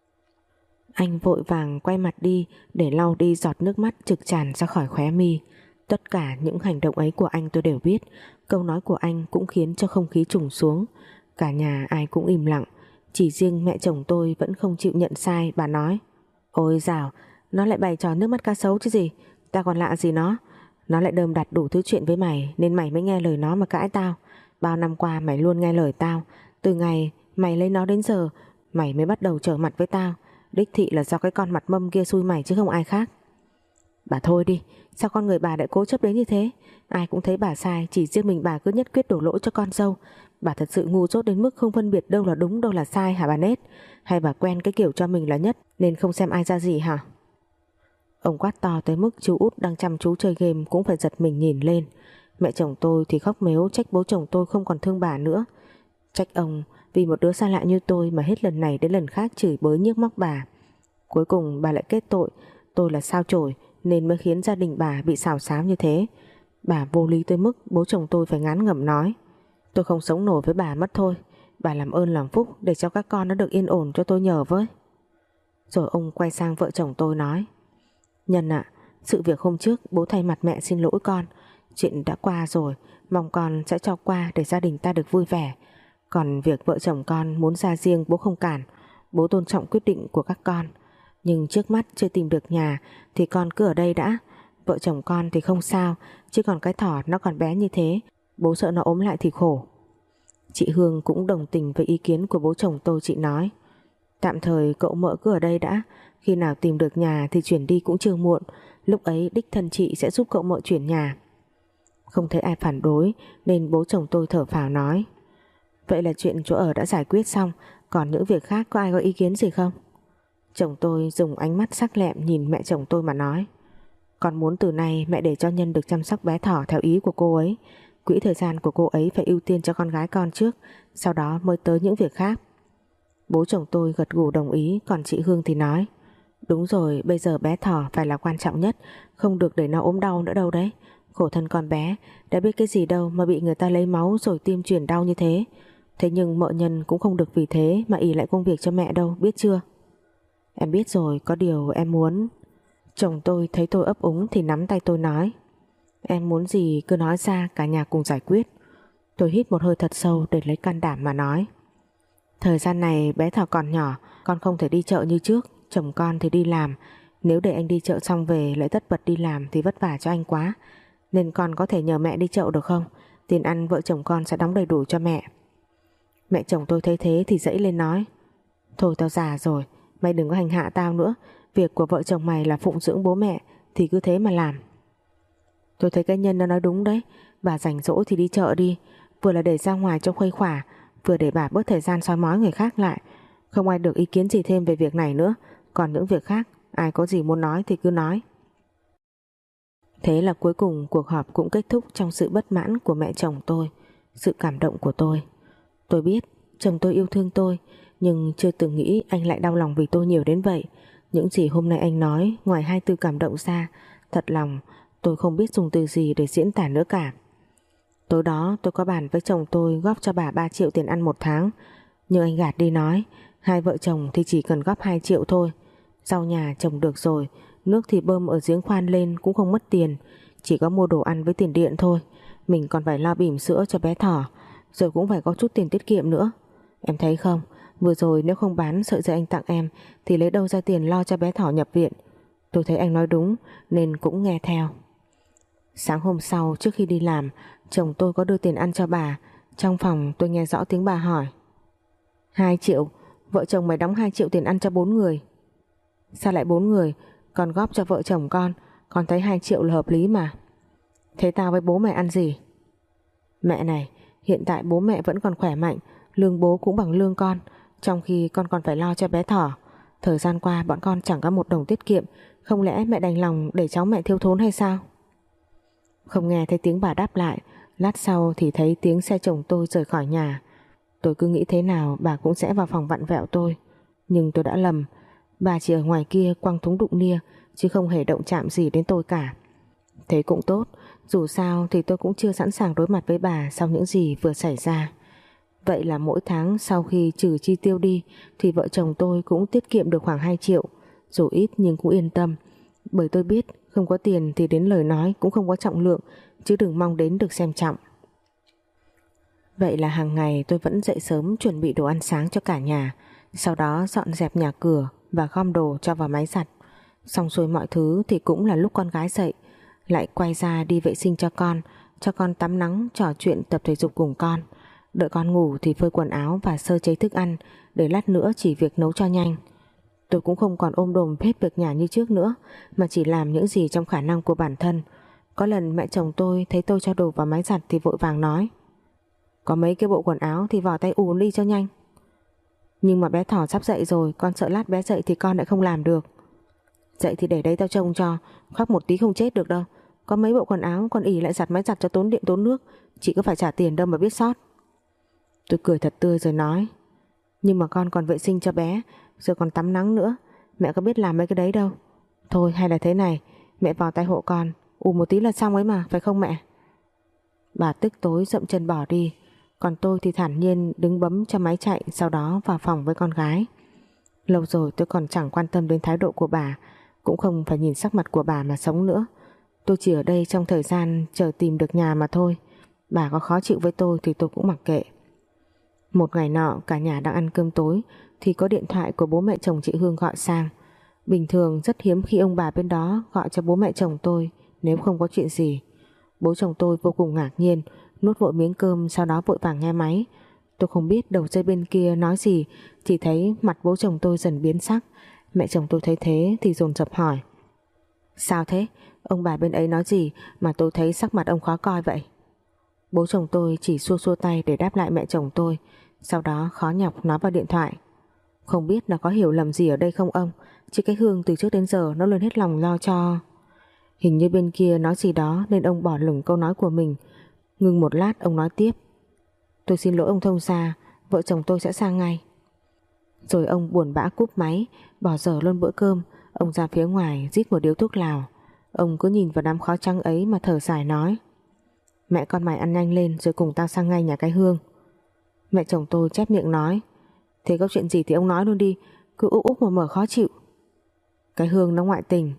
Anh vội vàng quay mặt đi để lau đi giọt nước mắt trực tràn ra khỏi khóe mi. Tất cả những hành động ấy của anh tôi đều biết. Câu nói của anh cũng khiến cho không khí trùng xuống. Cả nhà ai cũng im lặng, chỉ riêng mẹ chồng tôi vẫn không chịu nhận sai. Bà nói: Ôi dào, nó lại bày trò nước mắt cá sấu chứ gì. Ta còn lạ gì nó. Nó lại đơm đặt đủ thứ chuyện với mày, nên mày mới nghe lời nó mà cãi tao. Bao năm qua mày luôn nghe lời tao. Từ ngày mày lấy nó đến giờ, mày mới bắt đầu trở mặt với tao. Đích thị là do cái con mặt mâm kia xui mày chứ không ai khác. Bà thôi đi, sao con người bà lại cố chấp đến như thế? Ai cũng thấy bà sai, chỉ riêng mình bà cứ nhất quyết đổ lỗi cho con dâu. Bà thật sự ngu dốt đến mức không phân biệt đâu là đúng đâu là sai hả bà Nết? Hay bà quen cái kiểu cho mình là nhất nên không xem ai ra gì hả? Ông quát to tới mức chú út đang chăm chú chơi game cũng phải giật mình nhìn lên. Mẹ chồng tôi thì khóc mếu trách bố chồng tôi không còn thương bà nữa. Trách ông vì một đứa xa lạ như tôi mà hết lần này đến lần khác chửi bới nhức móc bà. Cuối cùng bà lại kết tội tôi là sao chổi nên mới khiến gia đình bà bị xào xáo như thế. Bà vô lý tới mức bố chồng tôi phải ngán ngẩm nói: Tôi không sống nổi với bà mất thôi. Bà làm ơn làm phúc để cho các con nó được yên ổn cho tôi nhờ với. Rồi ông quay sang vợ chồng tôi nói: Nhân ạ, sự việc hôm trước bố thay mặt mẹ xin lỗi con. Chuyện đã qua rồi, mong con sẽ cho qua để gia đình ta được vui vẻ. Còn việc vợ chồng con muốn ra riêng bố không cản. Bố tôn trọng quyết định của các con. Nhưng trước mắt chưa tìm được nhà thì con cứ ở đây đã. Vợ chồng con thì không sao, chứ còn cái thỏ nó còn bé như thế, bố sợ nó ốm lại thì khổ. Chị Hương cũng đồng tình với ý kiến của bố chồng tôi. Chị nói: Tạm thời cậu mợ cứ ở đây đã. Khi nào tìm được nhà thì chuyển đi cũng chưa muộn. Lúc ấy đích thân chị sẽ giúp cậu mợ chuyển nhà. Không thấy ai phản đối nên bố chồng tôi thở phào nói: Vậy là chuyện chỗ ở đã giải quyết xong. Còn những việc khác có ai có ý kiến gì không? Chồng tôi dùng ánh mắt sắc lẹm nhìn mẹ chồng tôi mà nói: Con muốn từ nay mẹ để cho Nhân được chăm sóc bé thỏ theo ý của cô ấy. Quỹ thời gian của cô ấy phải ưu tiên cho con gái con trước, sau đó mới tới những việc khác. Bố chồng tôi gật gù đồng ý. Còn chị Hương thì nói: Đúng rồi, bây giờ bé thỏ phải là quan trọng nhất, không được để nó ốm đau nữa đâu đấy. Khổ thân con bé, đã biết cái gì đâu mà bị người ta lấy máu rồi tiêm truyền đau như thế. Thế nhưng mợ Nhân cũng không được vì thế mà ỷ lại công việc cho mẹ đâu, biết chưa? Em biết rồi, có điều em muốn... Chồng tôi thấy tôi ấp úng thì nắm tay tôi nói: Em muốn gì cứ nói ra, cả nhà cùng giải quyết. Tôi hít một hơi thật sâu để lấy can đảm mà nói: Thời gian này bé thỏ còn nhỏ, con không thể đi chợ như trước. Chồng con thì đi làm, nếu để anh đi chợ xong về lại tất bật đi làm thì vất vả cho anh quá. Nên con có thể nhờ mẹ đi chợ được không? Tiền ăn vợ chồng con sẽ đóng đầy đủ cho mẹ. Mẹ chồng tôi thấy thế thì dãy lên nói: Thôi tao già rồi, mày đừng có hành hạ tao nữa. Việc của vợ chồng mày là phụng dưỡng bố mẹ thì cứ thế mà làm. Tôi thấy cái Nhân nó nói đúng đấy. Bà rảnh rỗi thì đi chợ đi, vừa là để ra ngoài cho khuây khỏa, vừa để bà bớt thời gian soi mói người khác lại. Không ai được ý kiến gì thêm về việc này nữa. Còn những việc khác, ai có gì muốn nói thì cứ nói. Thế là cuối cùng cuộc họp cũng kết thúc trong sự bất mãn của mẹ chồng tôi, sự cảm động của tôi. Tôi biết chồng tôi yêu thương tôi, nhưng chưa từng nghĩ anh lại đau lòng vì tôi nhiều đến vậy. Những gì hôm nay anh nói, ngoài hai từ cảm động ra, thật lòng tôi không biết dùng từ gì để diễn tả nữa cả. Tối đó tôi có bàn với chồng tôi góp cho bà ba triệu tiền ăn một tháng. Nhưng anh gạt đi nói hai vợ chồng thì chỉ cần góp hai triệu thôi. Rau nhà trồng được rồi, nước thì bơm ở giếng khoan lên cũng không mất tiền, chỉ có mua đồ ăn với tiền điện thôi. Mình còn phải lo bỉm sữa cho bé thỏ, rồi cũng phải có chút tiền tiết kiệm nữa. Em thấy không, vừa rồi nếu không bán sợi dây anh tặng em thì lấy đâu ra tiền lo cho bé thỏ nhập viện. Tôi thấy anh nói đúng nên cũng nghe theo. Sáng hôm sau trước khi đi làm, chồng tôi có đưa tiền ăn cho bà. Trong phòng tôi nghe rõ tiếng bà hỏi: Hai triệu? Vợ chồng mày đóng hai triệu tiền ăn cho bốn người. Sao lại bốn người? Còn góp cho vợ chồng con, con thấy hai triệu là hợp lý mà. Thế tao với bố mẹ ăn gì? Mẹ này, hiện tại bố mẹ vẫn còn khỏe mạnh, lương bố cũng bằng lương con, trong khi con còn phải lo cho bé thỏ. Thời gian qua bọn con chẳng có một đồng tiết kiệm, không lẽ mẹ đành lòng để cháu mẹ thiếu thốn hay sao? Không nghe thấy tiếng bà đáp lại. Lát sau thì thấy tiếng xe chồng tôi rời khỏi nhà. Tôi cứ nghĩ thế nào bà cũng sẽ vào phòng vặn vẹo tôi, nhưng tôi đã lầm. Bà chỉ ở ngoài kia quăng thúng đụng nia, chứ không hề động chạm gì đến tôi cả. Thế cũng tốt, dù sao thì tôi cũng chưa sẵn sàng đối mặt với bà sau những gì vừa xảy ra. Vậy là mỗi tháng sau khi trừ chi tiêu đi thì vợ chồng tôi cũng tiết kiệm được khoảng hai triệu. Dù ít nhưng cũng yên tâm, bởi tôi biết không có tiền thì đến lời nói cũng không có trọng lượng, chứ đừng mong đến được xem trọng. Vậy là hàng ngày tôi vẫn dậy sớm chuẩn bị đồ ăn sáng cho cả nhà, sau đó dọn dẹp nhà cửa và gom đồ cho vào máy giặt. Xong xuôi mọi thứ thì cũng là lúc con gái dậy, lại quay ra đi vệ sinh cho con, cho con tắm nắng, trò chuyện, tập thể dục cùng con. Đợi con ngủ thì phơi quần áo và sơ chế thức ăn, để lát nữa chỉ việc nấu cho nhanh. Tôi cũng không còn ôm đồm hết việc nhà như trước nữa, mà chỉ làm những gì trong khả năng của bản thân. Có lần mẹ chồng tôi thấy tôi cho đồ vào máy giặt thì vội vàng nói: có mấy cái bộ quần áo thì vò tay ùn đi cho nhanh. Nhưng mà bé Thỏ sắp dậy rồi, con sợ lát bé dậy thì con lại không làm được. Dậy thì để đấy tao trông cho, khóc một tí không chết được đâu. Có mấy bộ quần áo con ỉ lại giặt máy giặt cho tốn điện tốn nước, chị có phải trả tiền đâu mà biết sót. Tôi cười thật tươi rồi nói: nhưng mà con còn vệ sinh cho bé, rồi còn tắm nắng nữa, mẹ có biết làm mấy cái đấy đâu. Thôi hay là thế này, mẹ vào tay hộ con, ù một tí là xong ấy mà, phải không mẹ? Bà tức tối dậm chân bỏ đi, còn tôi thì thản nhiên đứng bấm cho máy chạy, sau đó vào phòng với con gái. Lâu rồi tôi còn chẳng quan tâm đến thái độ của bà, cũng không phải nhìn sắc mặt của bà mà sống nữa. Tôi chỉ ở đây trong thời gian chờ tìm được nhà mà thôi. Bà có khó chịu với tôi thì tôi cũng mặc kệ. Một ngày nọ cả nhà đang ăn cơm tối thì có điện thoại của bố mẹ chồng chị Hương gọi sang. Bình thường rất hiếm khi ông bà bên đó gọi cho bố mẹ chồng tôi nếu không có chuyện gì. Bố chồng tôi vô cùng ngạc nhiên, nuốt vội miếng cơm, sau đó vội vàng nghe máy. Tôi không biết đầu dây bên kia nói gì, chỉ thấy mặt bố chồng tôi dần biến sắc. Mẹ chồng tôi thấy thế thì dồn dập hỏi: sao thế? Ông bà bên ấy nói gì mà tôi thấy sắc mặt ông khó coi vậy? Bố chồng tôi chỉ xua xua tay để đáp lại mẹ chồng tôi, sau đó khó nhọc nói vào điện thoại: không biết là có hiểu lầm gì ở đây không ông, chứ cái Hương từ trước đến giờ nó luôn hết lòng lo cho. Hình như bên kia nói gì đó nên ông bỏ lửng câu nói của mình. Ngưng một lát ông nói tiếp: tôi xin lỗi ông thông gia, vợ chồng tôi sẽ sang ngay. Rồi ông buồn bã cúp máy, bỏ dở luôn bữa cơm. Ông ra phía ngoài rít một điếu thuốc lào. Ông cứ nhìn vào đám khói trắng ấy mà thở dài nói: mẹ con mày ăn nhanh lên rồi cùng tao sang ngay nhà cái Hương. Mẹ chồng tôi chép miệng nói: thế có chuyện gì thì ông nói luôn đi, cứ úp úp mà mở khó chịu. Cái Hương nó ngoại tình.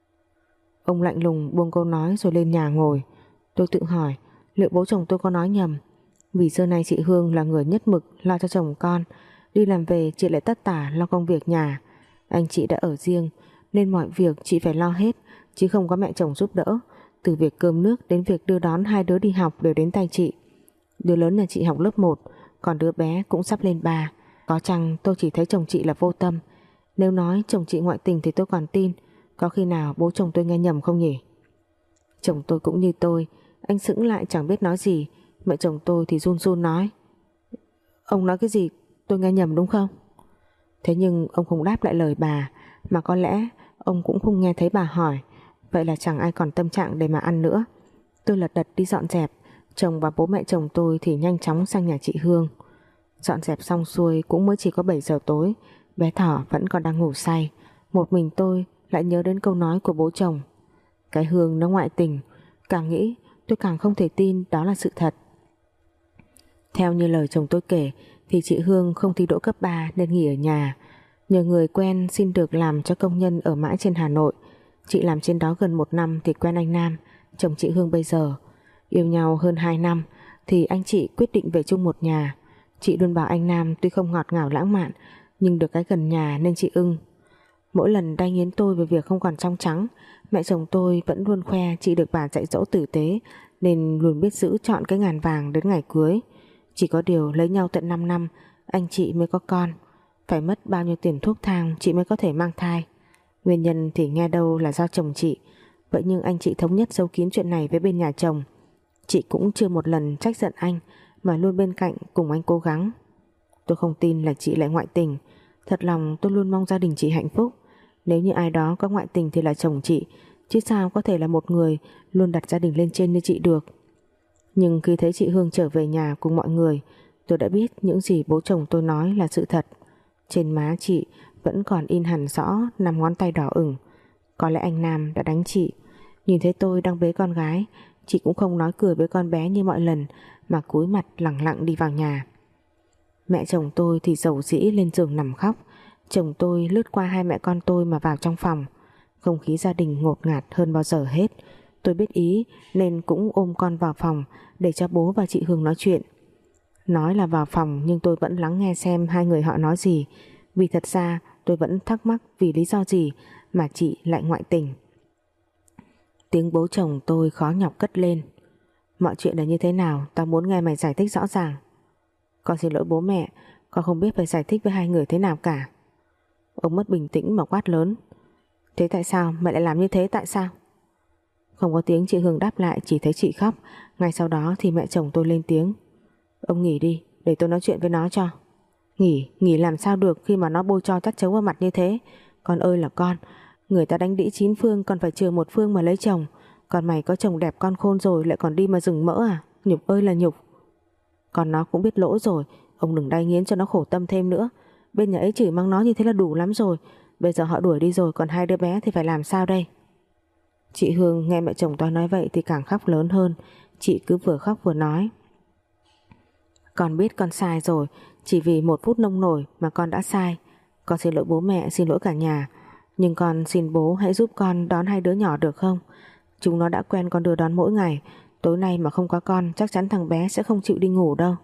Ông lạnh lùng buông câu nói rồi lên nhà ngồi. Tôi tự hỏi liệu bố chồng tôi có nói nhầm, vì xưa nay chị Hương là người nhất mực lo cho chồng con, đi làm về chị lại tất tả lo công việc nhà. Anh chị đã ở riêng nên mọi việc chị phải lo hết, chứ không có mẹ chồng giúp đỡ. Từ việc cơm nước đến việc đưa đón hai đứa đi học đều đến tay chị. Đứa lớn nhà chị học lớp một, còn đứa bé cũng sắp lên ba. Có chăng tôi chỉ thấy chồng chị là vô tâm. Nếu nói chồng chị ngoại tình thì tôi còn tin. Có khi nào bố chồng tôi nghe nhầm không nhỉ? Chồng tôi cũng như tôi, anh sững lại chẳng biết nói gì. Mẹ chồng tôi thì run run nói: ông nói cái gì, tôi nghe nhầm đúng không? Thế nhưng ông không đáp lại lời bà, mà có lẽ ông cũng không nghe thấy bà hỏi. Vậy là chẳng ai còn tâm trạng để mà ăn nữa. Tôi lật đật đi dọn dẹp. Chồng và bố mẹ chồng tôi thì nhanh chóng sang nhà chị Hương. Dọn dẹp xong xuôi cũng mới chỉ có bảy giờ tối. Bé Thỏ vẫn còn đang ngủ say. Một mình tôi lại nhớ đến câu nói của bố chồng: cái Hương nó ngoại tình. Càng nghĩ tôi càng không thể tin đó là sự thật. Theo như lời chồng tôi kể thì chị Hương không thi đỗ cấp ba nên nghỉ ở nhà. Nhờ người quen xin được làm cho công nhân ở mãi trên Hà Nội. Chị làm trên đó gần một năm thì quen anh Nam, chồng chị Hương bây giờ. Yêu nhau hơn hai năm thì anh chị quyết định về chung một nhà. Chị luôn bảo anh Nam tuy không ngọt ngào lãng mạn, nhưng được cái gần nhà nên chị ưng. Mỗi lần đay nghiến tôi về việc không còn trong trắng, mẹ chồng tôi vẫn luôn khoe chị được bà dạy dỗ tử tế, nên luôn biết giữ chọn cái ngàn vàng đến ngày cưới. Chỉ có điều lấy nhau tận năm năm anh chị mới có con. Phải mất bao nhiêu tiền thuốc thang chị mới có thể mang thai. Nguyên nhân thì nghe đâu là do chồng chị. Vậy nhưng anh chị thống nhất giấu kín chuyện này với bên nhà chồng. Chị cũng chưa một lần trách giận anh, mà luôn bên cạnh cùng anh cố gắng. Tôi không tin là chị lại ngoại tình. Thật lòng tôi luôn mong gia đình chị hạnh phúc. Nếu như ai đó có ngoại tình thì là chồng chị, chứ sao có thể là một người luôn đặt gia đình lên trên như chị được. Nhưng khi thấy chị Hương trở về nhà cùng mọi người, tôi đã biết những gì bố chồng tôi nói là sự thật. Trên má chị vẫn còn in hẳn rõ năm ngón tay đỏ ửng. Có lẽ anh Nam đã đánh chị. Nhìn thấy tôi đang bế con gái, chị cũng không nói cười với con bé như mọi lần, mà cúi mặt lẳng lặng đi vào nhà. Mẹ chồng tôi thì dầu dĩ lên giường nằm khóc. Chồng tôi lướt qua hai mẹ con tôi mà vào trong phòng. Không khí gia đình ngột ngạt hơn bao giờ hết. Tôi biết ý nên cũng ôm con vào phòng để cho bố và chị Hương nói chuyện. Nói là vào phòng nhưng tôi vẫn lắng nghe xem hai người họ nói gì, vì thật ra tôi vẫn thắc mắc vì lý do gì mà chị lại ngoại tình. Tiếng bố chồng tôi khó nhọc cất lên. Mọi chuyện là như thế nào, tao muốn nghe mày giải thích rõ ràng. Con xin lỗi bố mẹ, con không biết phải giải thích với hai người thế nào cả. Ông mất bình tĩnh mà quát lớn. Thế tại sao mẹ lại làm như thế, tại sao? Không có tiếng chị Hương đáp lại, chỉ thấy chị khóc. Ngay sau đó thì mẹ chồng tôi lên tiếng. Ông nghỉ đi, để tôi nói chuyện với nó cho. Nghỉ, nghỉ làm sao được khi mà nó bôi tro chát chấu vào mặt như thế. Con ơi là con, người ta đánh đĩ chín phương còn phải chừa một phương mà lấy chồng. Còn mày có chồng đẹp con khôn rồi lại còn đi mà rừng mỡ à? Nhục ơi là nhục. Còn nó cũng biết lỗi rồi, ông đừng đay nghiến cho nó khổ tâm thêm nữa. Bên nhà ấy chửi mắng nó như thế là đủ lắm rồi. Bây giờ họ đuổi đi rồi, còn hai đứa bé thì phải làm sao đây? Chị Hương nghe mẹ chồng tôi nói vậy thì càng khóc lớn hơn. Chị cứ vừa khóc vừa nói. Con biết con sai rồi, chỉ vì một phút nông nổi mà con đã sai. Con xin lỗi bố mẹ, xin lỗi cả nhà. Nhưng con xin bố hãy giúp con đón hai đứa nhỏ được không? Chúng nó đã quen con đưa đón mỗi ngày. Tối nay mà không có con chắc chắn thằng bé sẽ không chịu đi ngủ đâu.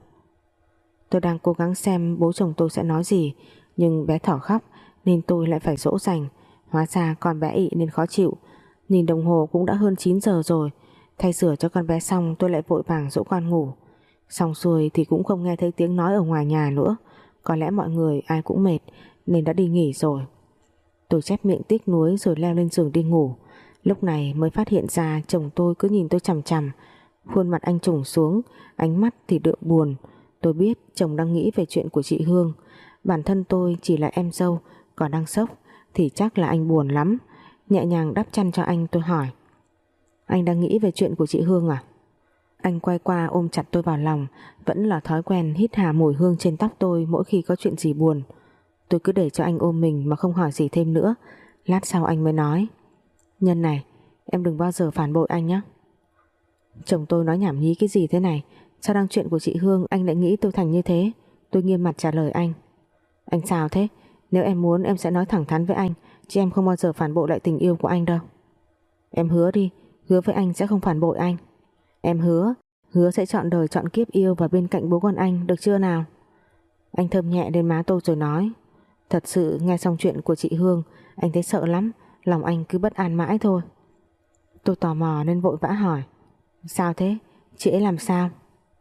Tôi đang cố gắng xem bố chồng tôi sẽ nói gì, nhưng bé thỏ khóc nên tôi lại phải dỗ dành. Hóa ra con bé ị nên khó chịu. Nhìn đồng hồ cũng đã hơn chín giờ rồi. Thay sửa cho con bé xong tôi lại vội vàng dỗ con ngủ. Xong xuôi thì cũng không nghe thấy tiếng nói ở ngoài nhà nữa. Có lẽ mọi người ai cũng mệt nên đã đi nghỉ rồi. Tôi chép miệng tiếc nuối rồi leo lên giường đi ngủ. Lúc này mới phát hiện ra chồng tôi cứ nhìn tôi chằm chằm. Khuôn mặt anh trùng xuống, ánh mắt thì đượm buồn. Tôi biết chồng đang nghĩ về chuyện của chị Hương. Bản thân tôi chỉ là em dâu, còn đang sốc thì chắc là anh buồn lắm. Nhẹ nhàng đắp chăn cho anh, tôi hỏi. Anh đang nghĩ về chuyện của chị Hương à? Anh quay qua ôm chặt tôi vào lòng. Vẫn là thói quen hít hà mùi hương trên tóc tôi mỗi khi có chuyện gì buồn. Tôi cứ để cho anh ôm mình mà không hỏi gì thêm nữa. Lát sau anh mới nói. Nhân này, em đừng bao giờ phản bội anh nhé. Chồng tôi nói nhảm nhí cái gì thế này? Sao đang chuyện của chị Hương anh lại nghĩ tôi thành như thế? Tôi nghiêm mặt trả lời anh. Anh sao thế? Nếu em muốn em sẽ nói thẳng thắn với anh, chứ em không bao giờ phản bội lại tình yêu của anh đâu. Em hứa đi, hứa với anh sẽ không phản bội anh. Em hứa, hứa sẽ chọn đời chọn kiếp yêu và bên cạnh bố con anh, được chưa nào? Anh thơm nhẹ lên má tôi rồi nói. Thật sự nghe xong chuyện của chị Hương, anh thấy sợ lắm, lòng anh cứ bất an mãi thôi. Tôi tò mò nên vội vã hỏi. Sao thế? Chị ấy làm sao?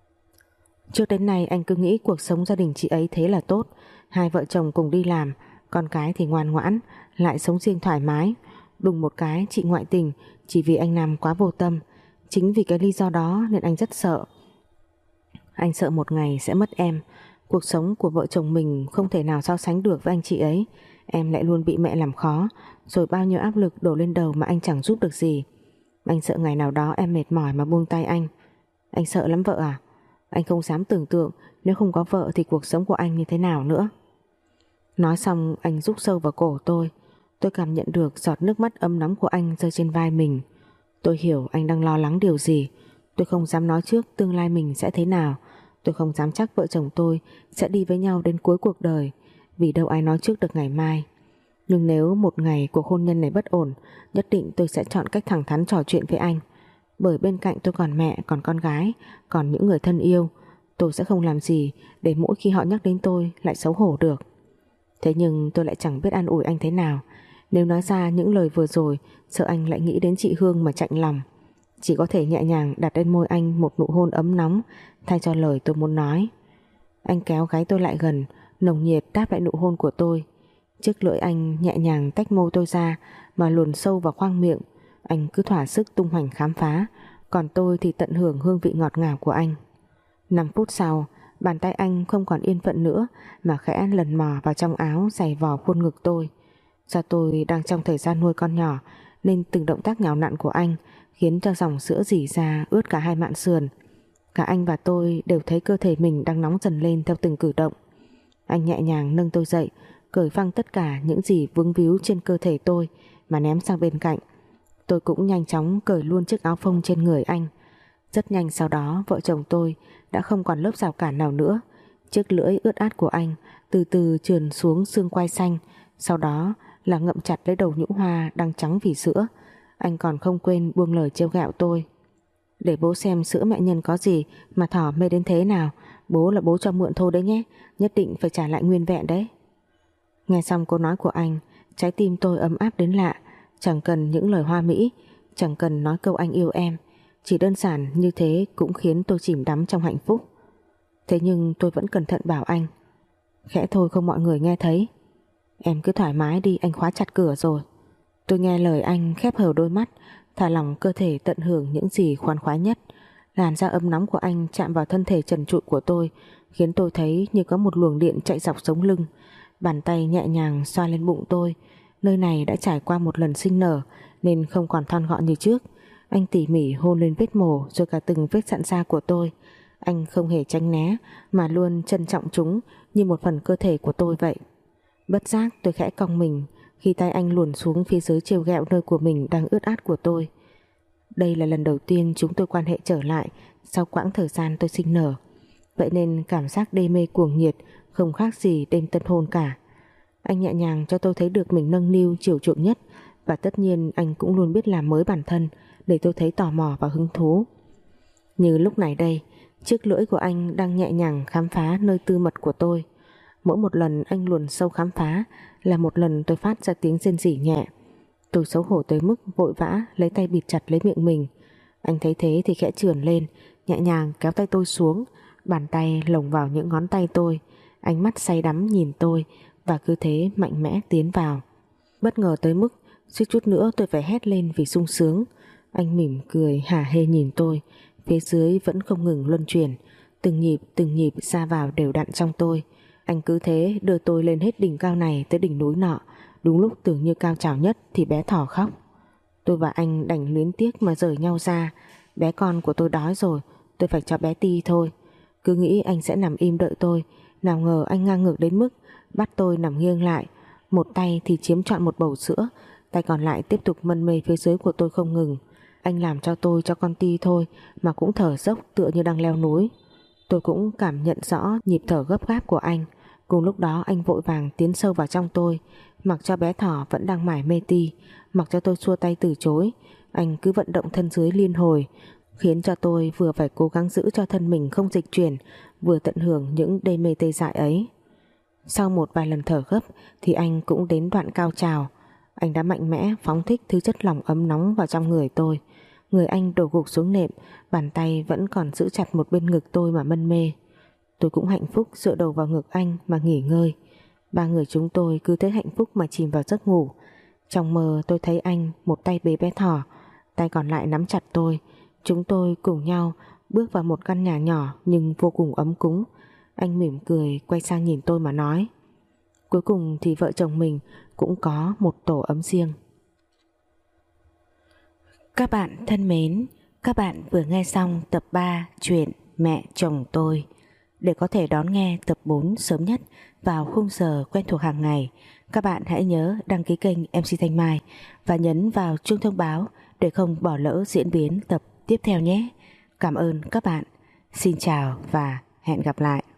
Trước đến nay anh cứ nghĩ cuộc sống gia đình chị ấy thế là tốt. Hai vợ chồng cùng đi làm, con cái thì ngoan ngoãn, lại sống riêng thoải mái. Đùng một cái chị ngoại tình chỉ vì anh Nam quá vô tâm. Chính vì cái lý do đó nên anh rất sợ. Anh sợ một ngày sẽ mất em. Cuộc sống của vợ chồng mình không thể nào so sánh được với anh chị ấy. Em lại luôn bị mẹ làm khó, rồi bao nhiêu áp lực đổ lên đầu mà anh chẳng giúp được gì. Anh sợ ngày nào đó em mệt mỏi mà buông tay anh. Anh sợ lắm vợ à? Anh không dám tưởng tượng nếu không có vợ thì cuộc sống của anh như thế nào nữa. Nói xong anh rúc sâu vào cổ tôi. Tôi cảm nhận được giọt nước mắt ấm nóng của anh rơi trên vai mình. Tôi hiểu anh đang lo lắng điều gì. Tôi không dám nói trước tương lai mình sẽ thế nào. Tôi không dám chắc vợ chồng tôi sẽ đi với nhau đến cuối cuộc đời, vì đâu ai nói trước được ngày mai. Nhưng nếu một ngày cuộc hôn nhân này bất ổn, nhất định tôi sẽ chọn cách thẳng thắn trò chuyện với anh. Bởi bên cạnh tôi còn mẹ, còn con gái, còn những người thân yêu. Tôi sẽ không làm gì để mỗi khi họ nhắc đến tôi lại xấu hổ được. Thế nhưng tôi lại chẳng biết an ủi anh thế nào. Nếu nói ra những lời vừa rồi, sợ anh lại nghĩ đến chị Hương mà chạnh lòng. Chỉ có thể nhẹ nhàng đặt lên môi anh một nụ hôn ấm nóng thay cho lời tôi muốn nói. Anh kéo gáy tôi lại gần, nồng nhiệt đáp lại nụ hôn của tôi. Chiếc lưỡi anh nhẹ nhàng tách môi tôi ra mà luồn sâu vào khoang miệng. Anh cứ thỏa sức tung hoành khám phá, còn tôi thì tận hưởng hương vị ngọt ngào của anh. Năm phút sau, bàn tay anh không còn yên phận nữa mà khẽ lần mò vào trong áo giày vò khuôn ngực tôi. Do tôi đang trong thời gian nuôi con nhỏ nên từng động tác nhào nặn của anh khiến cho dòng sữa rỉ ra ướt cả hai mạn sườn. Cả anh và tôi đều thấy cơ thể mình đang nóng dần lên theo từng cử động. Anh nhẹ nhàng nâng tôi dậy, cởi phăng tất cả những gì vướng víu trên cơ thể tôi mà ném sang bên cạnh. Tôi cũng nhanh chóng cởi luôn chiếc áo phông trên người anh. Rất nhanh sau đó vợ chồng tôi đã không còn lớp rào cản nào nữa. Chiếc lưỡi ướt át của anh từ từ trườn xuống xương quai xanh, sau đó là ngậm chặt lấy đầu nhũ hoa đang trắng vì sữa. Anh còn không quên buông lời trêu ghẹo tôi. Để bố xem sữa mẹ Nhân có gì mà thỏ mê đến thế nào. Bố là bố cho mượn thôi đấy nhé, nhất định phải trả lại nguyên vẹn đấy. Nghe xong câu nói của anh, trái tim tôi ấm áp đến lạ. Chẳng cần những lời hoa mỹ, chẳng cần nói câu anh yêu em, chỉ đơn giản như thế cũng khiến tôi chìm đắm trong hạnh phúc. Thế nhưng tôi vẫn cẩn thận bảo anh: khẽ thôi không mọi người nghe thấy. Em cứ thoải mái đi, anh khóa chặt cửa rồi. Tôi nghe lời anh, khép hờ đôi mắt, thả lỏng cơ thể tận hưởng những gì khoan khoái nhất. Làn da ấm nóng của anh chạm vào thân thể trần trụi của tôi, khiến tôi thấy như có một luồng điện chạy dọc sống lưng. Bàn tay nhẹ nhàng xoa lên bụng tôi. Nơi này đã trải qua một lần sinh nở nên không còn thon gọn như trước. Anh tỉ mỉ hôn lên vết mổ rồi cả từng vết sạn da của tôi. Anh không hề tránh né mà luôn trân trọng chúng như một phần cơ thể của tôi vậy. Bất giác tôi khẽ cong mình khi tay anh luồn xuống phía dưới trêu ghẹo nơi của mình đang ướt át của tôi. Đây là lần đầu tiên chúng tôi quan hệ trở lại sau quãng thời gian tôi sinh nở. Vậy nên cảm giác đê mê cuồng nhiệt không khác gì đêm tân hôn cả. Anh nhẹ nhàng cho tôi thấy được mình nâng niu chiều chuộng nhất, và tất nhiên anh cũng luôn biết làm mới bản thân để tôi thấy tò mò và hứng thú. Như lúc này đây, chiếc lưỡi của anh đang nhẹ nhàng khám phá nơi tư mật của tôi. Mỗi một lần anh luồn sâu khám phá là một lần tôi phát ra tiếng rên rỉ nhẹ. Tôi xấu hổ tới mức vội vã lấy tay bịt chặt lấy miệng mình. Anh thấy thế thì khẽ chườn lên, nhẹ nhàng kéo tay tôi xuống, bàn tay lồng vào những ngón tay tôi, ánh mắt say đắm nhìn tôi và cứ thế mạnh mẽ tiến vào. Bất ngờ tới mức suýt chút nữa tôi phải hét lên vì sung sướng. Anh mỉm cười hả hê nhìn tôi, phía dưới vẫn không ngừng luân chuyển, từng nhịp từng nhịp ra vào đều đặn trong tôi. Anh cứ thế đưa tôi lên hết đỉnh cao này tới đỉnh núi nọ. Đúng lúc tưởng như cao trào nhất thì bé thỏ khóc. Tôi và anh đành luyến tiếc mà rời nhau ra. Bé con của tôi đói rồi, tôi phải cho bé ti thôi. Cứ nghĩ anh sẽ nằm im đợi tôi, nào ngờ anh ngang ngược đến mức bắt tôi nằm nghiêng lại. Một tay thì chiếm trọn một bầu sữa, tay còn lại tiếp tục mân mê phía dưới của tôi không ngừng. Anh làm cho tôi cho con ti thôi mà cũng thở dốc tựa như đang leo núi. Tôi cũng cảm nhận rõ nhịp thở gấp gáp của anh. Cùng lúc đó anh vội vàng tiến sâu vào trong tôi, mặc cho bé thỏ vẫn đang mải mê ti, mặc cho tôi xua tay từ chối. Anh cứ vận động thân dưới liên hồi, khiến cho tôi vừa phải cố gắng giữ cho thân mình không dịch chuyển, vừa tận hưởng những đê mê tê dại ấy. Sau một vài lần thở gấp thì anh cũng đến đoạn cao trào. Anh đã mạnh mẽ phóng thích thứ chất lỏng ấm nóng vào trong người tôi. Người anh đổ gục xuống nệm, bàn tay vẫn còn giữ chặt một bên ngực tôi mà mân mê. Tôi cũng hạnh phúc dựa đầu vào ngực anh mà nghỉ ngơi. Ba người chúng tôi cứ thế hạnh phúc mà chìm vào giấc ngủ. Trong mơ tôi thấy anh một tay bế bé thỏ, tay còn lại nắm chặt tôi. Chúng tôi cùng nhau bước vào một căn nhà nhỏ nhưng vô cùng ấm cúng. Anh mỉm cười quay sang nhìn tôi mà nói: cuối cùng thì vợ chồng mình cũng có một tổ ấm riêng. Các bạn thân mến, các bạn vừa nghe xong tập ba truyện Mẹ chồng tôi. Để có thể đón nghe tập bốn sớm nhất vào khung giờ quen thuộc hàng ngày, các bạn hãy nhớ đăng ký kênh em xê Thanh Mai và nhấn vào chuông thông báo để không bỏ lỡ diễn biến tập tiếp theo nhé. Cảm ơn các bạn. Xin chào và hẹn gặp lại.